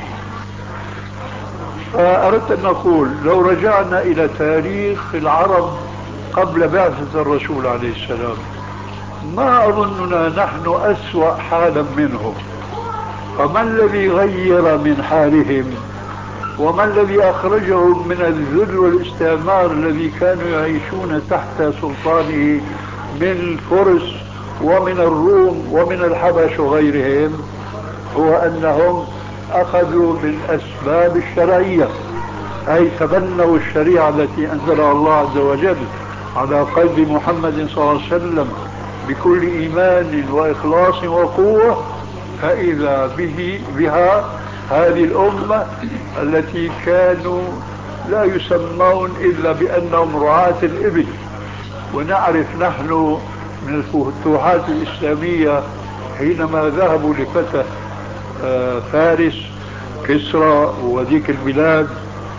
فأردت أن أقول لو رجعنا إلى تاريخ العرب قبل بعثة الرسول عليه السلام ما أظننا نحن أسوأ حالا منهم. فما الذي غير من حالهم وما الذي أخرجهم من الذل والاستعمار الذي كانوا يعيشون تحت سلطانه من الفرس ومن الروم ومن الحبش وغيرهم؟ هو أنهم أخذوا بالأسباب الشرعية، أي تبنوا الشريعة التي أنزلها الله عز وجل على قلب محمد صلى الله عليه وسلم بكل إيمان وإخلاص وقوة، فإذا بها هذه الأمة التي كانوا لا يسمون إلا بأنهم رعاة الإبل. ونعرف نحن من الفتوحات الإسلامية حينما ذهبوا لفتح فارس كسرى وذيك البلاد،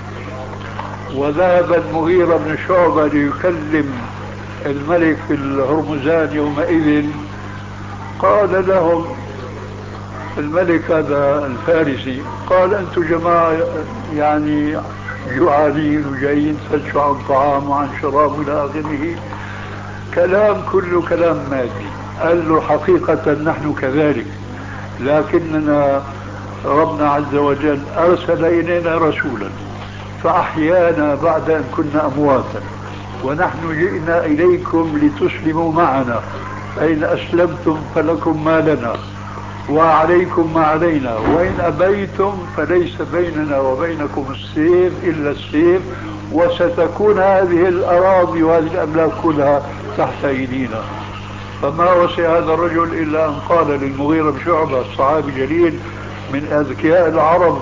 وذهب المغيرة بن شعبة ليكلم الملك في الهرمزان يومئذ، قال لهم الملك هذا الفارسي، قال أنتم جماعة يعني جوعانين وجايين تفتشوا عن طعام وعن شراب إلى آخره، كلام كله كلام مادي. قال له حقيقة نحن كذلك، لكننا ربنا عز وجل أرسل إلينا رسولا فأحيانا بعد أن كنا أمواتا، ونحن جئنا إليكم لتسلموا معنا، فإن أسلمتم فلكم ما لنا وعليكم ما علينا، وإن أبيتم فليس بيننا وبينكم السيف إلا السيف، وستكون هذه الأراضي وهذه الأملاك كلها تحت أيدينا. فما وسع هذا الرجل إلا أن قال للمغيرة بن شعبة الصحابي جليل من أذكياء العرب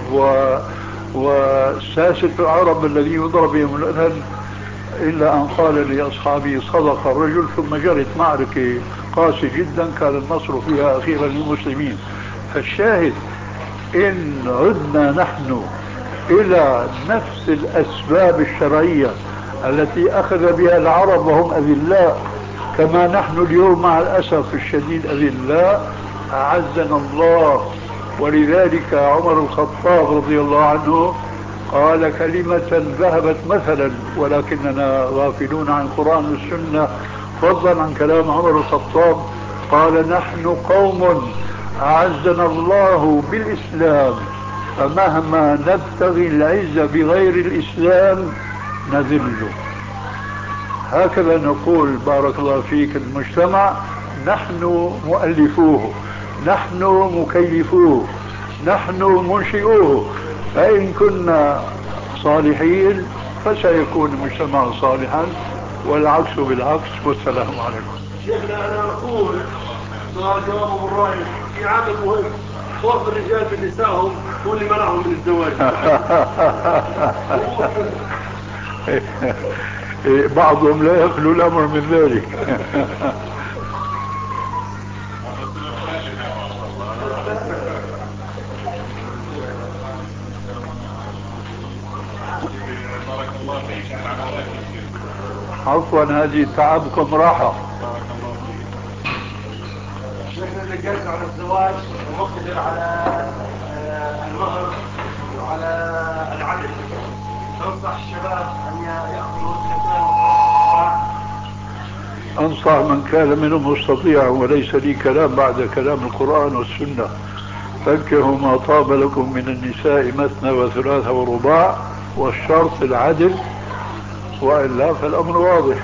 وساسة العرب الذي يضرب بهم الأذن، إلا أن قال لأصحابه صدق الرجل. ثم جرت معركة قاسية جدا كان النصر فيها أخيرا للمسلمين. فالشاهد إن عدنا نحن إلى نفس الأسباب الشرعية التي أخذ بها العرب وهم أذلاء كما نحن اليوم مع الأسف الشديد أذلاء، أعزنا الله. ولذلك عمر الخطاب رضي الله عنه قال كلمة ذهبت مثلا، ولكننا غافلون عن القرآن والسنة فضلا عن كلام عمر الخطاب. قال نحن قوم أعزنا الله بالإسلام، فمهما نبتغي العزة بغير الإسلام نذل. هكذا نقول بارك الله فيك المجتمع نحن مؤلفوه، نحن مكيفوه، نحن منشئوه، فإن كنا صالحين فسيكون المجتمع صالحا، والعكس بالعكس. والسلام عليكم. شيخنا أنا أقول سؤال جوابه بالرأي في عامل مهم، خوف الرجال من نسائهم هو اللي منعهم من الزواج. بعضهم لا يخلو الأمر من ذلك. عفوا هذه تعبكم راحة. شيخنا اللي جالس على الزواج ومقتدر على المهر وعلى العدل، تنصح الشباب أن يأخذوا الزكاة؟ أنصح من كان منهم مستطيعا، وليس لي كلام بعد كلام القرآن والسنة. فانكحوا ما طاب لكم من النساء مثنى وثلاث ورباع، والشرط العدل، وإلا فالأمر واضح.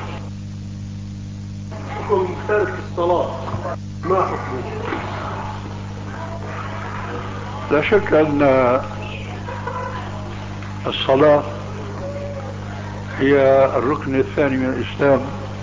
حكم ترك الصلاة ما حكمه؟ لا شك أن الصلاة هي الركن الثاني من الإسلام،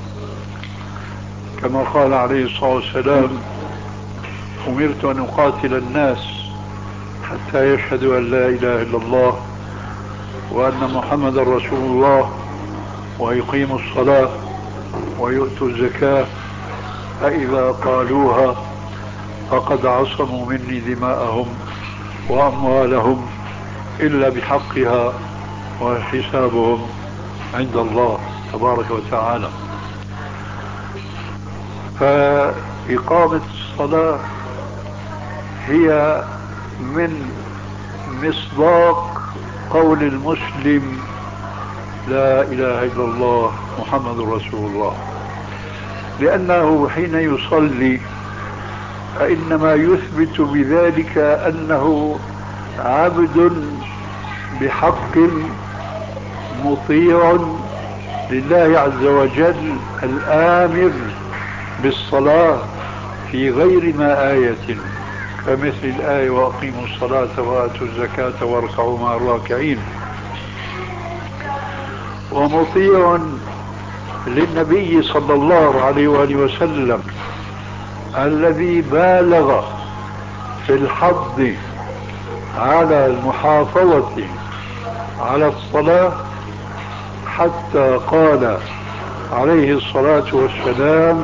كما قال عليه الصلاة والسلام: أمرت أن أقاتل الناس حتى يشهدوا أن لا إله إلا الله وأن محمد رسول الله ويقيموا الصلاة ويؤتوا الزكاة، فإذا قالوها فقد عصموا مني دماءهم وأموالهم إلا بحقها وحسابهم عند الله تبارك وتعالى. فإقامة الصلاة هي من مصداق قول المسلم: لا إله إلا الله محمد رسول الله. لأنه حين يصلي فإنما يثبت بذلك أنه عبد بحق مطيع لله عز وجل الآمر بالصلاة في غير ما آية، كمثل الآية: وأقيموا الصلاة وآتوا الزكاة واركعوا مع الراكعين. ومطيع للنبي صلى الله عليه وآله وسلم الذي بالغ في الحض على المحافظة على الصلاة، حتى قال عليه الصلاة والسلام: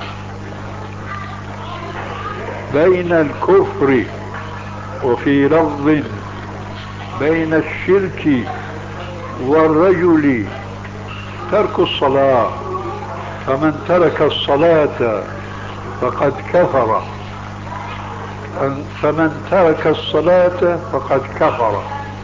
بين الكفر وفي لفظ بين الشرك والرجل ترك الصلاة، فمن ترك الصلاة فقد كفر، فمن ترك الصلاة فقد كفر.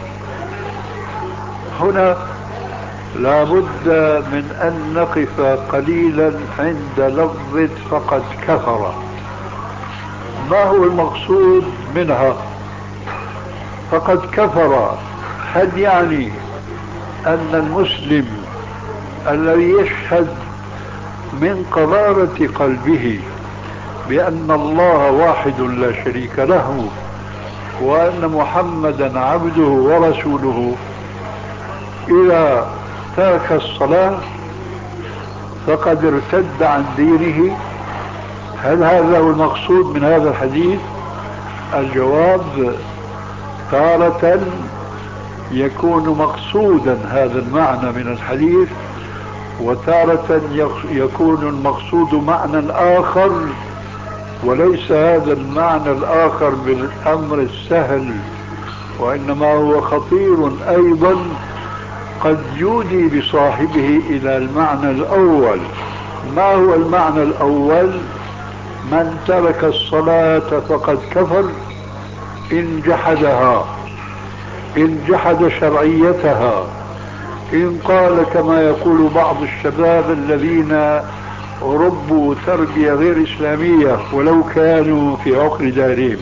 هنا لا بد من أن نقف قليلا عند لفظ فقد كفر. ما هو المقصود منها؟ فقد كفر هل يعني أن المسلم الذي يشهد من قرارة قلبه بأن الله واحد لا شريك له وأن محمدا عبده ورسوله إذا ترك الصلاة فقد ارتد عن دينه؟ هل هذا هو المقصود من هذا الحديث؟ الجواب: تارة يكون مقصودا هذا المعنى من الحديث، وتارة يكون المقصود معنى آخر، وليس هذا المعنى الآخر بالأمر السهل، وإنما هو خطير أيضا، قد يودي بصاحبه إلى المعنى الأول. ما هو المعنى الأول؟ من ترك الصلاة فقد كفر إن جحدها، إن جحد شرعيتها، إن قال كما يقول بعض الشباب الذين ربوا تربية غير إسلامية ولو كانوا في عقر دارهم: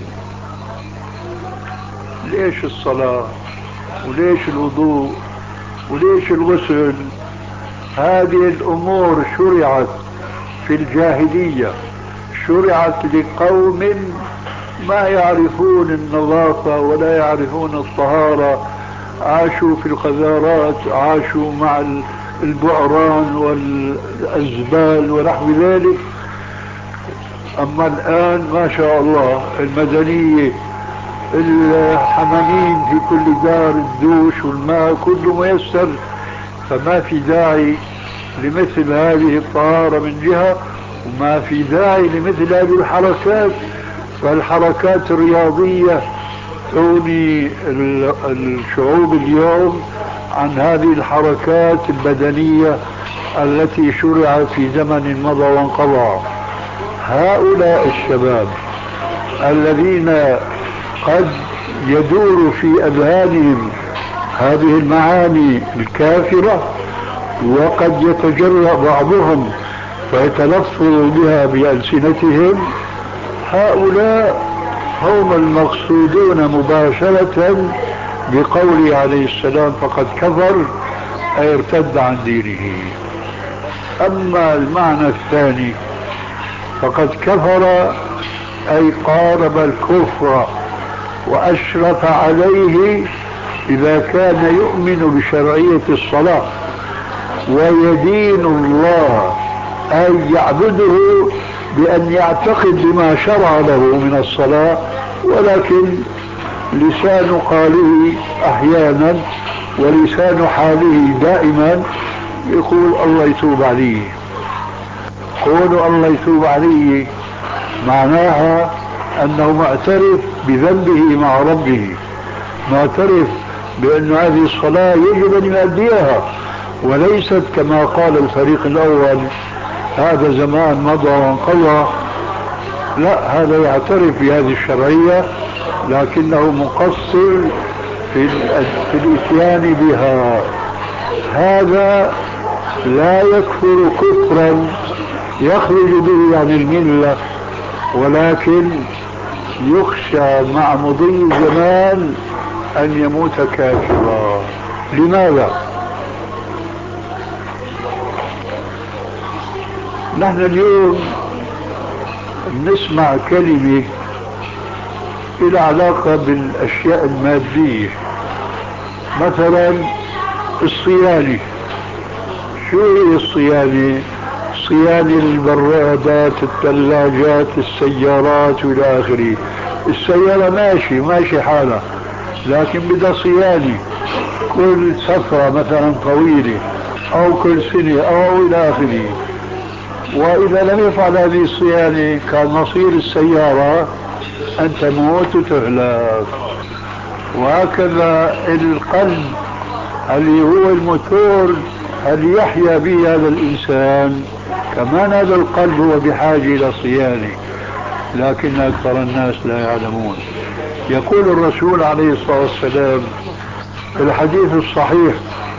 ليش الصلاة وليش الوضوء وليش الغسل؟ هذه الأمور شرعت في الجاهلية، شرعت لقوم ما يعرفون النظافة ولا يعرفون الطهارة، عاشوا في القذارات، عاشوا مع البعران والأزبال ونحو ذلك. أما الآن ما شاء الله المدنية، الحمامين في كل دار، الدوش والماء كله ميسر، فما في داعي لمثل هذه الطهارة من جهة، وما في داعي لمثل هذه الحركات. فالحركات الرياضية تغني الشعوب اليوم عن هذه الحركات البدنية التي شرعت في زمن مضى وانقضى. هؤلاء الشباب الذين قد يدور في أذهانهم هذه المعاني الكافرة، وقد يتجرأ بعضهم فيتلفظ بها بألسنتهم، هؤلاء هم المقصودون مباشرة بقوله عليه السلام: فقد كفر، أي ارتد عن دينه. أما المعنى الثاني: فقد كفر، أي قارب الكفر وأشرف عليه إذا كان يؤمن بشرعية الصلاة. ويدين الله أي يعبده بأن يعتقد بما شرع له من الصلاة، ولكن لسان قاله أحيانا ولسان حاله دائما يقول الله يتوب عليه. قول الله يتوب عليه معناها أنه معترف بذنبه مع ربه، معترف بأن هذه الصلاة يجب أن يؤديها، وليست كما قال الفريق الأول هذا زمان مضى وانقضى. لا، هذا يعترف بهذه الشرعية لكنه مقصر في الاتيان بها. هذا لا يكفر كفرا يخرج به عن الملة، ولكن يخشى مع مضي الزمان أن يموت كافرا. لماذا؟ نحن اليوم نسمع كلمة إلى علاقة بالأشياء المادية، مثلا الصيانة. شو هي الصيانة؟ صيانة البرادات، الثلاجات، السيارات والى اخره. السيارة ماشي حالها، لكن بدها صيانة كل سفرة مثلا طويلة او كل سنة او الى اخره. واذا لم يفعل هذه الصيانة كان مصير السيارة ان تموت وتهلك. وهكذا القلب اللي هو الموتور اللي يحيا به هذا الإنسان، كمان هذا القلب هو بحاجة إلى صيانة، لكن أكثر الناس لا يعلمون. يقول الرسول عليه الصلاة والسلام في الحديث الصحيح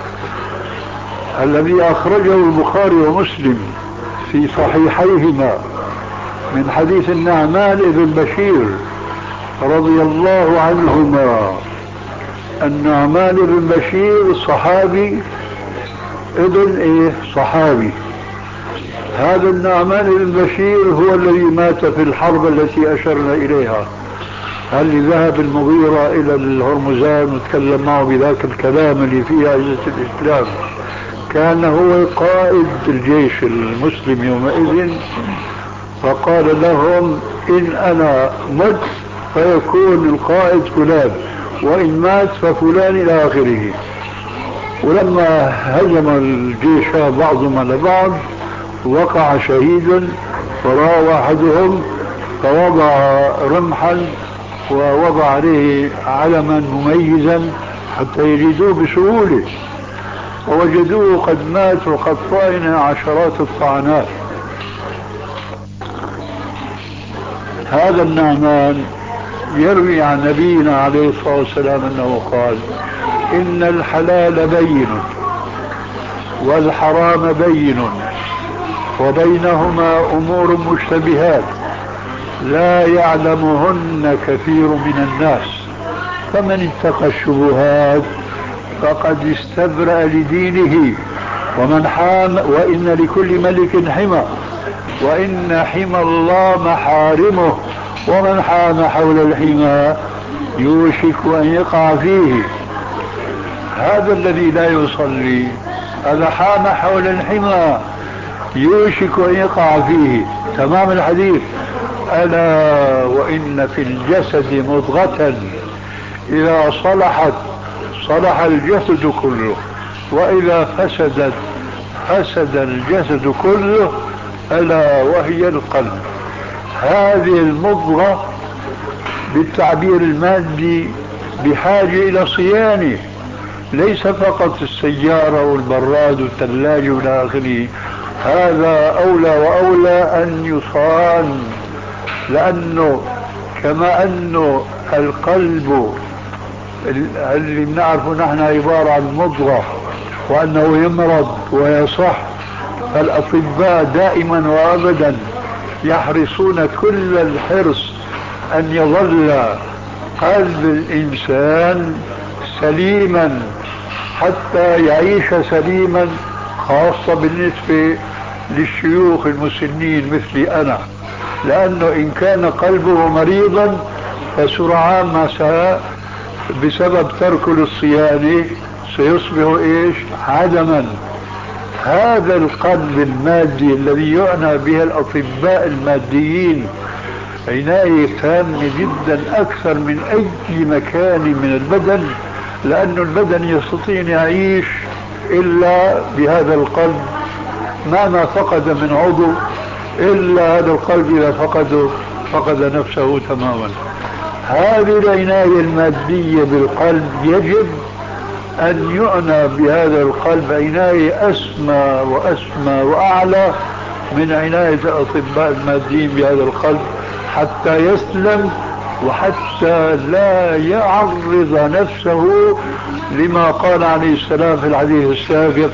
الذي أخرجه البخاري ومسلم في صحيحيهما من حديث النعمان بن بشير رضي الله عنهما. النعمان بن بشير صحابي ابن صحابي. هذا النعمان بن بشير هو الذي مات في الحرب التي أشرنا إليها، اللي ذهب المغيرة إلى الهرمزان وتكلم معه بذاك الكلام اللي فيه عزة الإسلام. كان هو قائد الجيش المسلم يومئذ، فقال لهم إن أنا مت فيكون القائد فلان، وإن مات ففلان إلى آخره. ولما هجم الجيش بعضهم على بعض وقع شهيد، فرأى أحدهم فوضع رمحا ووضع عليه علما مميزا حتى يجدوه بسهولة، ووجدوه قد مات وقد طعن عشرات الطعنات. هذا النعمان يروي عن نبينا عليه الصلاة والسلام أنه قال إن الحلال بين والحرام بين وبينهما أمور مشتبهات لا يعلمهن كثير من الناس، فمن اتقى الشبهات فقد استبرأ لدينه ومن حام، وإن لكل ملك حمى، وإن حمى الله محارمه، ومن حام حول الحمى يوشك أن يقع فيه. هذا الذي لا يصلي هذا حام حول الحمى يوشك أن يقع فيه. تمام الحديث. ألا وإن في الجسد مضغة إذا صلحت صلح الجسد كله، وإذا فسدت فسد الجسد كله، ألا وهي القلب. هذه المضغة بالتعبير المادي بحاجة إلى صيانة، ليس فقط السيارة والبراد والثلاجة والى آخره. هذا أولى وأولى أن يصان، لأنه كما أنه القلب اللي بنعرفه نحن عبارة عن مضغة، وأنه يمرض ويصح، فالأطباء دائما وأبدا يحرصون كل الحرص أن يظل قلب الإنسان سليما حتى يعيش سليما، خاصة بالنسبة للشيوخ المسنين مثلي أنا، لأنه إن كان قلبه مريضا فسرعان ما بسبب ترك الصيانة سيصبح عدما. هذا القلب المادي الذي يعنى به الأطباء الماديين عناية تامة جدا أكثر من أي مكان من البدن، لأن البدن يستطيع أن يعيش إلا بهذا القلب، مهما فقد من عضو إلا هذا القلب إذا فقد نفسه تماما. هذه العناية المادية بالقلب يجب أن يعنى بهذا القلب عناية أسمى وأسمى وأعلى من عناية الأطباء الماديين بهذا القلب، حتى يسلم وحتى لا يعرض نفسه لما قال عليه السلام في الحديث السابق: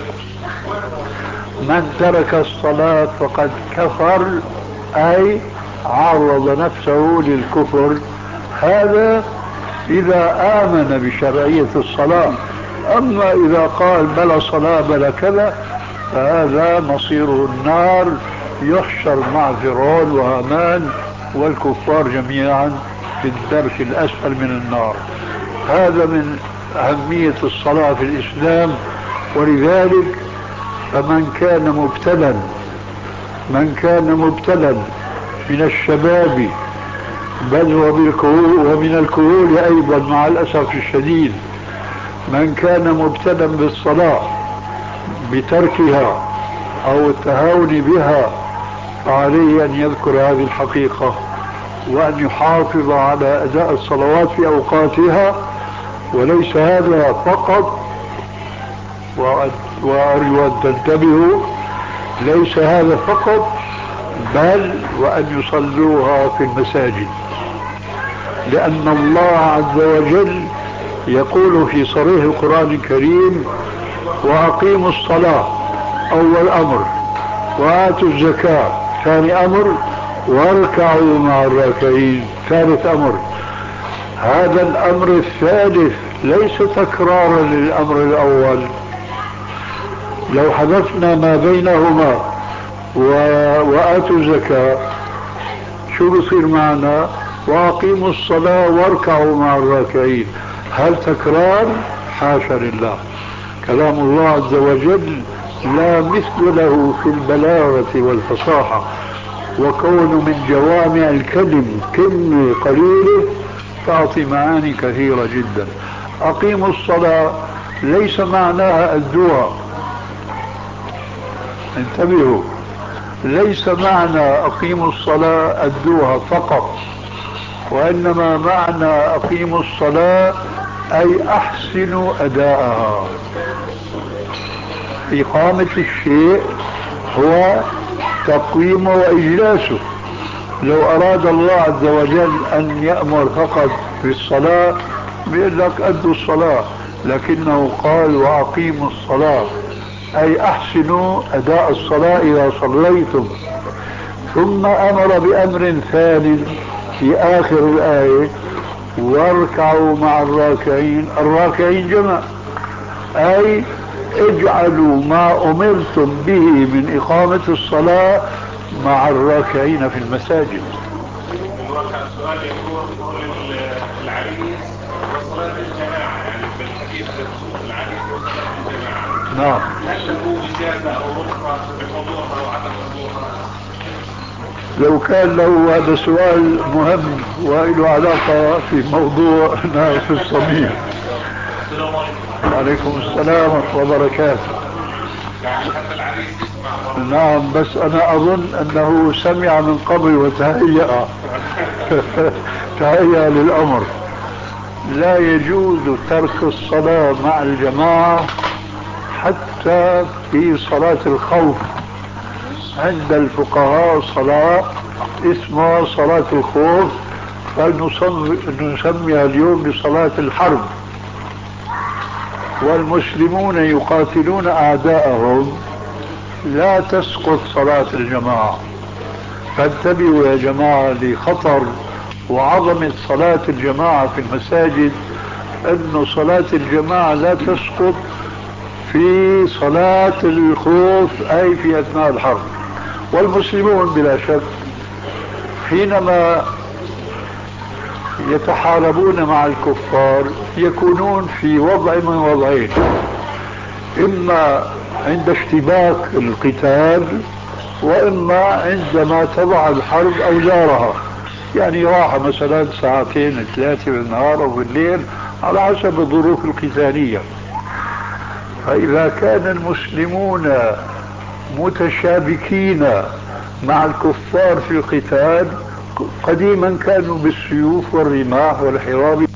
من ترك الصلاة فقد كفر، أي عرض نفسه للكفر. هذا إذا آمن بشرعية الصلاة، أما إذا قال بلا صلاة بلا كذا فهذا مصيره النار، يحشر مع فرعون وهامان والكفار جميعا في الدرك الأسفل من النار. هذا من أهمية الصلاة في الإسلام. ولذلك فمن كان مبتلا من الشباب بل ومن الكهول أيضا مع الأسف الشديد، من كان مبتلا بالصلاة بتركها أو التهاون بها فعليه أن يذكر هذه الحقيقة وأن يحافظ على أداء الصلوات في أوقاتها. وليس هذا فقط، وأرجو أن تنتبهوا، ليس هذا فقط بل وأن يصلوها في المساجد، لأن الله عز وجل يقول في صريح القرآن الكريم: وأقيموا الصلاة أول أمر، وآتوا الزكاة ثاني أمر، واركعوا مع الراكعين ثالث أمر. هذا الأمر الثالث ليس تكرارا للأمر الأول. لو حذفنا ما بينهما وآتوا الزكاة شو بصير معنا؟ وأقيموا الصلاة واركعوا مع الراكعين. هل تكرار؟ حاشا لله. كلام الله عز وجل لا مثل له في البلاغة والفصاحة، وكون من جوامع الكلم كلمة قليلة تعطي معاني كثيرة جدا. أقيموا الصلاة ليس معناها الدعاء، انتبهوا، ليس معنى أقيموا الصلاة الدعاء فقط، وإنما معنى أقيموا الصلاة أي أحسنوا أداءها. إقامة الشيء هو تقويمه وإجلاسه. لو أراد الله عز وجل أن يأمر فقط بالصلاة بيقول لك أدوا الصلاة، لكنه قال وأقيموا الصلاة أي أحسنوا أداء الصلاة إذا صليتم. ثم أمر بأمر ثاني في آخر الآية: واركعوا مع الراكعين. الراكعين جمع، أي اجعلوا ما أمرتم به من إقامة الصلاة مع الراكعين في المساجد. السؤال يقول العريس وصلاة الجماعة، يعني بالحديث بخصوص العريس وصلاة الجماعة، نعم، هل له إجازة أو رخصة بحضورها وعدم حضورها؟ لو كان له هذا سؤال مهم وله علاقة في موضوع في الصميم. عليكم السلام ورحمة الله وبركاته. يعني حتى العريس يسمع. نعم، بس أنا أظن أنه سمع من قبل وتهيأ تهيأ للأمر. لا يجوز ترك الصلاة مع الجماعة حتى في صلاة الخوف. عند الفقهاء صلاة اسمها صلاة الخوف، فنسميها اليوم بصلاة الحرب. والمسلمون يقاتلون أعداءهم، لا تسقط صلاة الجماعة. فانتبهوا يا جماعة لخطر وعظمة صلاة الجماعة في المساجد، أن صلاة الجماعة لا تسقط في صلاة الخوف، أي في أثناء الحرب. والمسلمون بلا شك حينما يتحاربون مع الكفار يكونون في وضع من وضعين: إما عند اشتباك القتال، وإما عندما تضع الحرب أوزارها، يعني راحة مثلا ساعتين 3 بالنهار أو بالليل على حسب الظروف القتالية. فإذا كان المسلمون متشابكين مع الكفار في القتال، قديما كانوا بالسيوف والرماح والحراب